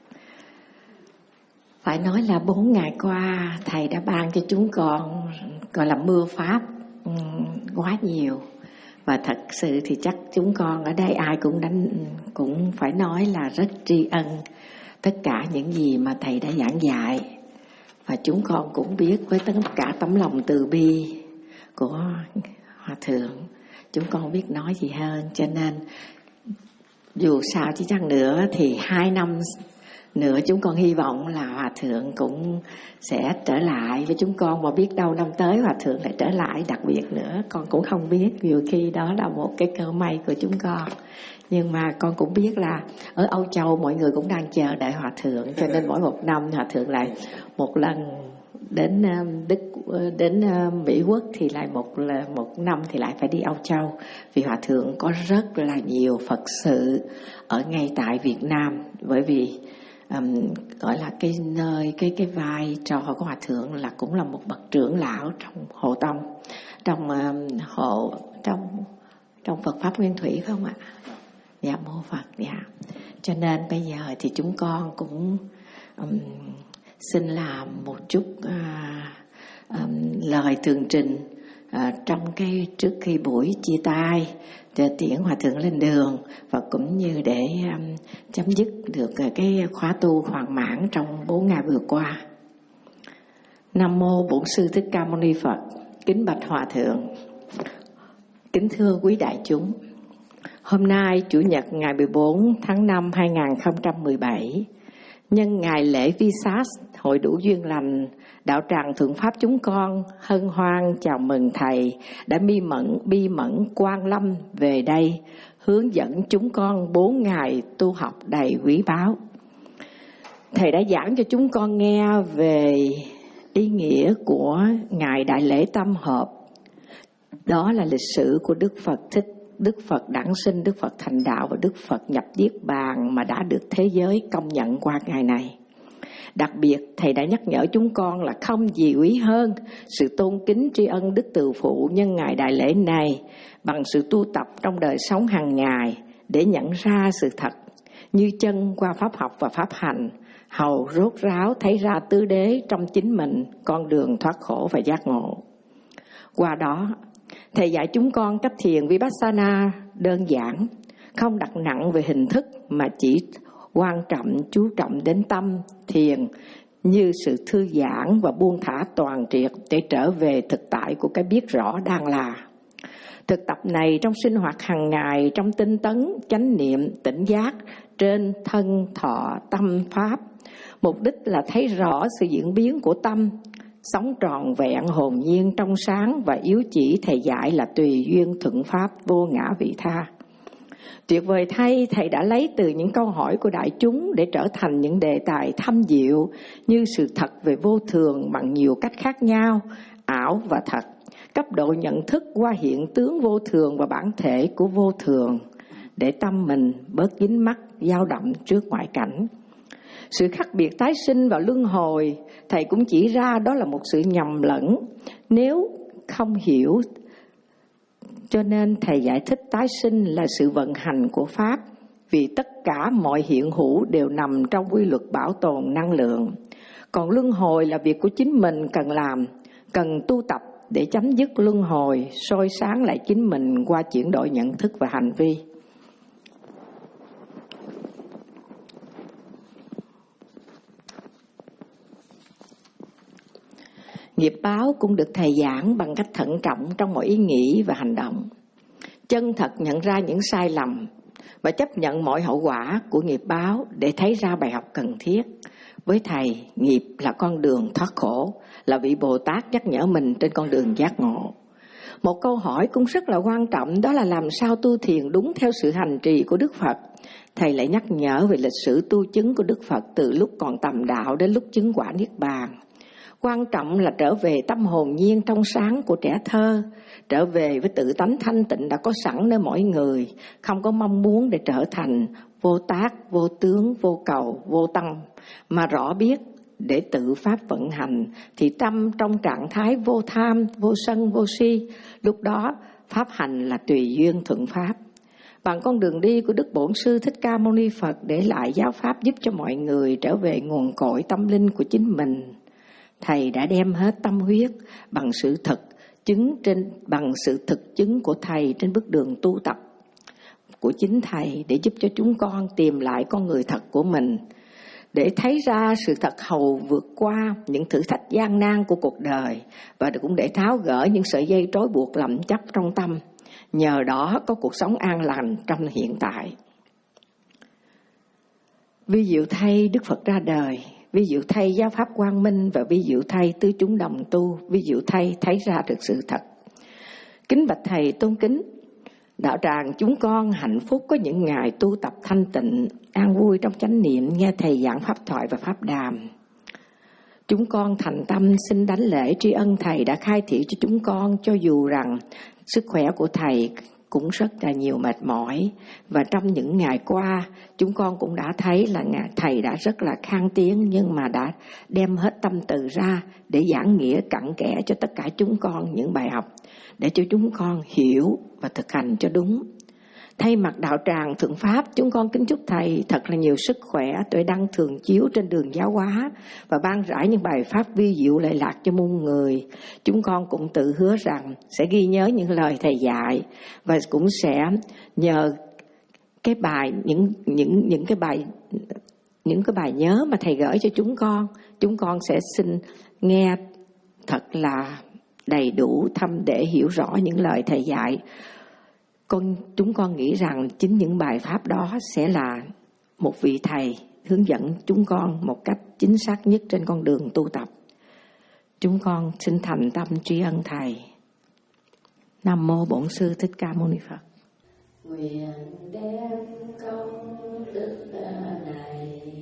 Phải nói là bốn ngày qua thầy đã ban cho chúng con gọi là mưa pháp quá nhiều, và thật sự thì chắc chúng con ở đây ai cũng đánh cũng phải nói là rất tri ân tất cả những gì mà thầy đã giảng dạy, và chúng con cũng biết với tất cả tấm lòng từ bi của Hòa Thượng, chúng con biết nói gì hơn. Cho nên dù sao chỉ chăng nữa thì hai năm nữa chúng con hy vọng là Hòa Thượng cũng sẽ trở lại với chúng con, mà biết đâu năm tới Hòa Thượng lại trở lại đặc biệt nữa, con cũng không biết, nhiều khi đó là một cái cơ may của chúng con. Nhưng mà con cũng biết là ở Âu Châu mọi người cũng đang chờ đợi Hòa Thượng, cho nên mỗi một năm Hòa Thượng lại một lần đến Đức đến Mỹ Quốc thì lại một một năm thì lại phải đi Âu Châu, vì Hòa Thượng có rất là nhiều Phật sự ở ngay tại Việt Nam, bởi vì um, gọi là cái nơi cái cái vai trò của Hòa Thượng là cũng là một bậc trưởng lão trong hộ tông, trong um, hộ trong trong Phật pháp Nguyên Thủy, phải không ạ? Dạ mô Phật. Dạ. Cho nên bây giờ thì chúng con cũng um, xin làm một chút uh, um, lời tường trình uh, trong cái trước khi buổi chia tay để tiễn Hòa Thượng lên đường, và cũng như để um, chấm dứt được uh, cái khóa tu hoàn mãn trong bốn ngày vừa qua. Nam mô Bổn Sư Thích Ca Mâu Ni Phật. Kính bạch Hòa Thượng. Kính thưa quý đại chúng, hôm nay Chủ nhật ngày mười bốn tháng năm hai nghìn không trăm mười bảy, nhân ngày lễ Visas Hội đủ duyên lành, đạo tràng Thượng Pháp chúng con hân hoan chào mừng Thầy đã bi mẫn bi mẫn quan lâm về đây hướng dẫn chúng con bốn ngày tu học đầy quý báu. Thầy đã giảng cho chúng con nghe về ý nghĩa của ngày đại lễ tam hợp. Đó là lịch sử của Đức Phật Thích, Đức Phật đản sinh, Đức Phật thành đạo và Đức Phật nhập niết bàn mà đã được thế giới công nhận qua ngày này. Đặc biệt, Thầy đã nhắc nhở chúng con là không gì quý hơn sự tôn kính tri ân Đức Từ Phụ nhân ngày đại lễ này bằng sự tu tập trong đời sống hàng ngày để nhận ra sự thật như chân qua pháp học và pháp hành, hầu rốt ráo thấy ra tứ đế trong chính mình, con đường thoát khổ và giác ngộ. Qua đó, Thầy dạy chúng con cách thiền Vipassana đơn giản, không đặt nặng về hình thức mà chỉ quan trọng chú trọng đến tâm thiền như sự thư giãn và buông thả toàn triệt để trở về thực tại của cái biết rõ đang là. Thực tập này trong sinh hoạt hàng ngày, trong tinh tấn, chánh niệm, tỉnh giác trên thân, thọ, tâm, pháp. Mục đích là thấy rõ sự diễn biến của tâm, sống tròn vẹn, hồn nhiên, trong sáng và yếu chỉ Thầy dạy là tùy duyên thuận pháp, vô ngã vị tha. Tuyệt vời thay, Thầy đã lấy từ những câu hỏi của đại chúng để trở thành những đề tài thâm diệu như sự thật về vô thường bằng nhiều cách khác nhau, ảo và thật, cấp độ nhận thức qua hiện tướng vô thường và bản thể của vô thường, để tâm mình bớt dính mắc, dao động trước ngoại cảnh. Sự khác biệt tái sinh và luân hồi, Thầy cũng chỉ ra đó là một sự nhầm lẫn nếu không hiểu. Cho nên Thầy giải thích tái sinh là sự vận hành của Pháp, vì tất cả mọi hiện hữu đều nằm trong quy luật bảo tồn năng lượng. Còn luân hồi là việc của chính mình cần làm, cần tu tập để chấm dứt luân hồi, soi sáng lại chính mình qua chuyển đổi nhận thức và hành vi. Nghiệp báo cũng được Thầy giảng bằng cách thận trọng trong mọi ý nghĩ và hành động. Chân thật nhận ra những sai lầm và chấp nhận mọi hậu quả của nghiệp báo để thấy ra bài học cần thiết. Với Thầy, nghiệp là con đường thoát khổ, là vị Bồ Tát nhắc nhở mình trên con đường giác ngộ. Một câu hỏi cũng rất là quan trọng, đó là làm sao tu thiền đúng theo sự hành trì của Đức Phật. Thầy lại nhắc nhở về lịch sử tu chứng của Đức Phật từ lúc còn tầm đạo đến lúc chứng quả Niết Bàn. Quan trọng là trở về tâm hồn nhiên trong sáng của trẻ thơ, trở về với tự tánh thanh tịnh đã có sẵn nơi mỗi người, không có mong muốn để trở thành vô tác, vô tướng, vô cầu, vô tâm, mà rõ biết để tự pháp vận hành, thì tâm trong trạng thái vô tham, vô sân, vô si, lúc đó pháp hành là tùy duyên thuận pháp. Bằng con đường đi của Đức Bổn Sư Thích Ca Mâu Ni Phật để lại giáo pháp giúp cho mọi người trở về nguồn cội tâm linh của chính mình. Thầy đã đem hết tâm huyết bằng sự thực chứng trên bằng sự thực chứng của Thầy trên bước đường tu tập của chính Thầy để giúp cho chúng con tìm lại con người thật của mình, để thấy ra sự thật hầu vượt qua những thử thách gian nan của cuộc đời, và cũng để tháo gỡ những sợi dây trói buộc lậm chấp trong tâm, nhờ đó có cuộc sống an lành trong hiện tại. Vi diệu thay Đức Phật ra đời, vi diệu thay giáo pháp quang minh, và vi diệu thay tứ chúng đồng tu, vi diệu thay thấy ra được sự thật. Kính bạch Thầy tôn kính, đạo tràng chúng con hạnh phúc có những ngày tu tập thanh tịnh, an vui trong chánh niệm, nghe Thầy giảng pháp thoại và pháp đàm. Chúng con thành tâm xin đảnh lễ tri ân Thầy đã khai thị cho chúng con, cho dù rằng sức khỏe của Thầy cũng rất là nhiều mệt mỏi. Và trong những ngày qua, chúng con cũng đã thấy là Thầy đã rất là khang tiếng, nhưng mà đã đem hết tâm từ ra để giảng nghĩa cặn kẽ cho tất cả chúng con những bài học, để cho chúng con hiểu và thực hành cho đúng. Thay mặt đạo tràng Thượng Pháp, chúng con kính chúc Thầy thật là nhiều sức khỏe, tuệ đăng thường chiếu trên đường giáo hóa, và ban rải những bài pháp vi diệu lệ lạc cho muôn người. Chúng con cũng tự hứa rằng sẽ ghi nhớ những lời Thầy dạy, và cũng sẽ nhờ cái bài những những những cái bài những cái bài nhớ mà Thầy gửi cho chúng con, chúng con sẽ xin nghe thật là đầy đủ thâm để hiểu rõ những lời Thầy dạy. Con, chúng con nghĩ rằng chính những bài pháp đó sẽ là một vị Thầy hướng dẫn chúng con một cách chính xác nhất trên con đường tu tập. Chúng con xin thành tâm tri ân Thầy. Nam mô Bổn Sư Thích Ca Mâu Ni Phật. Nguyện đem công đức này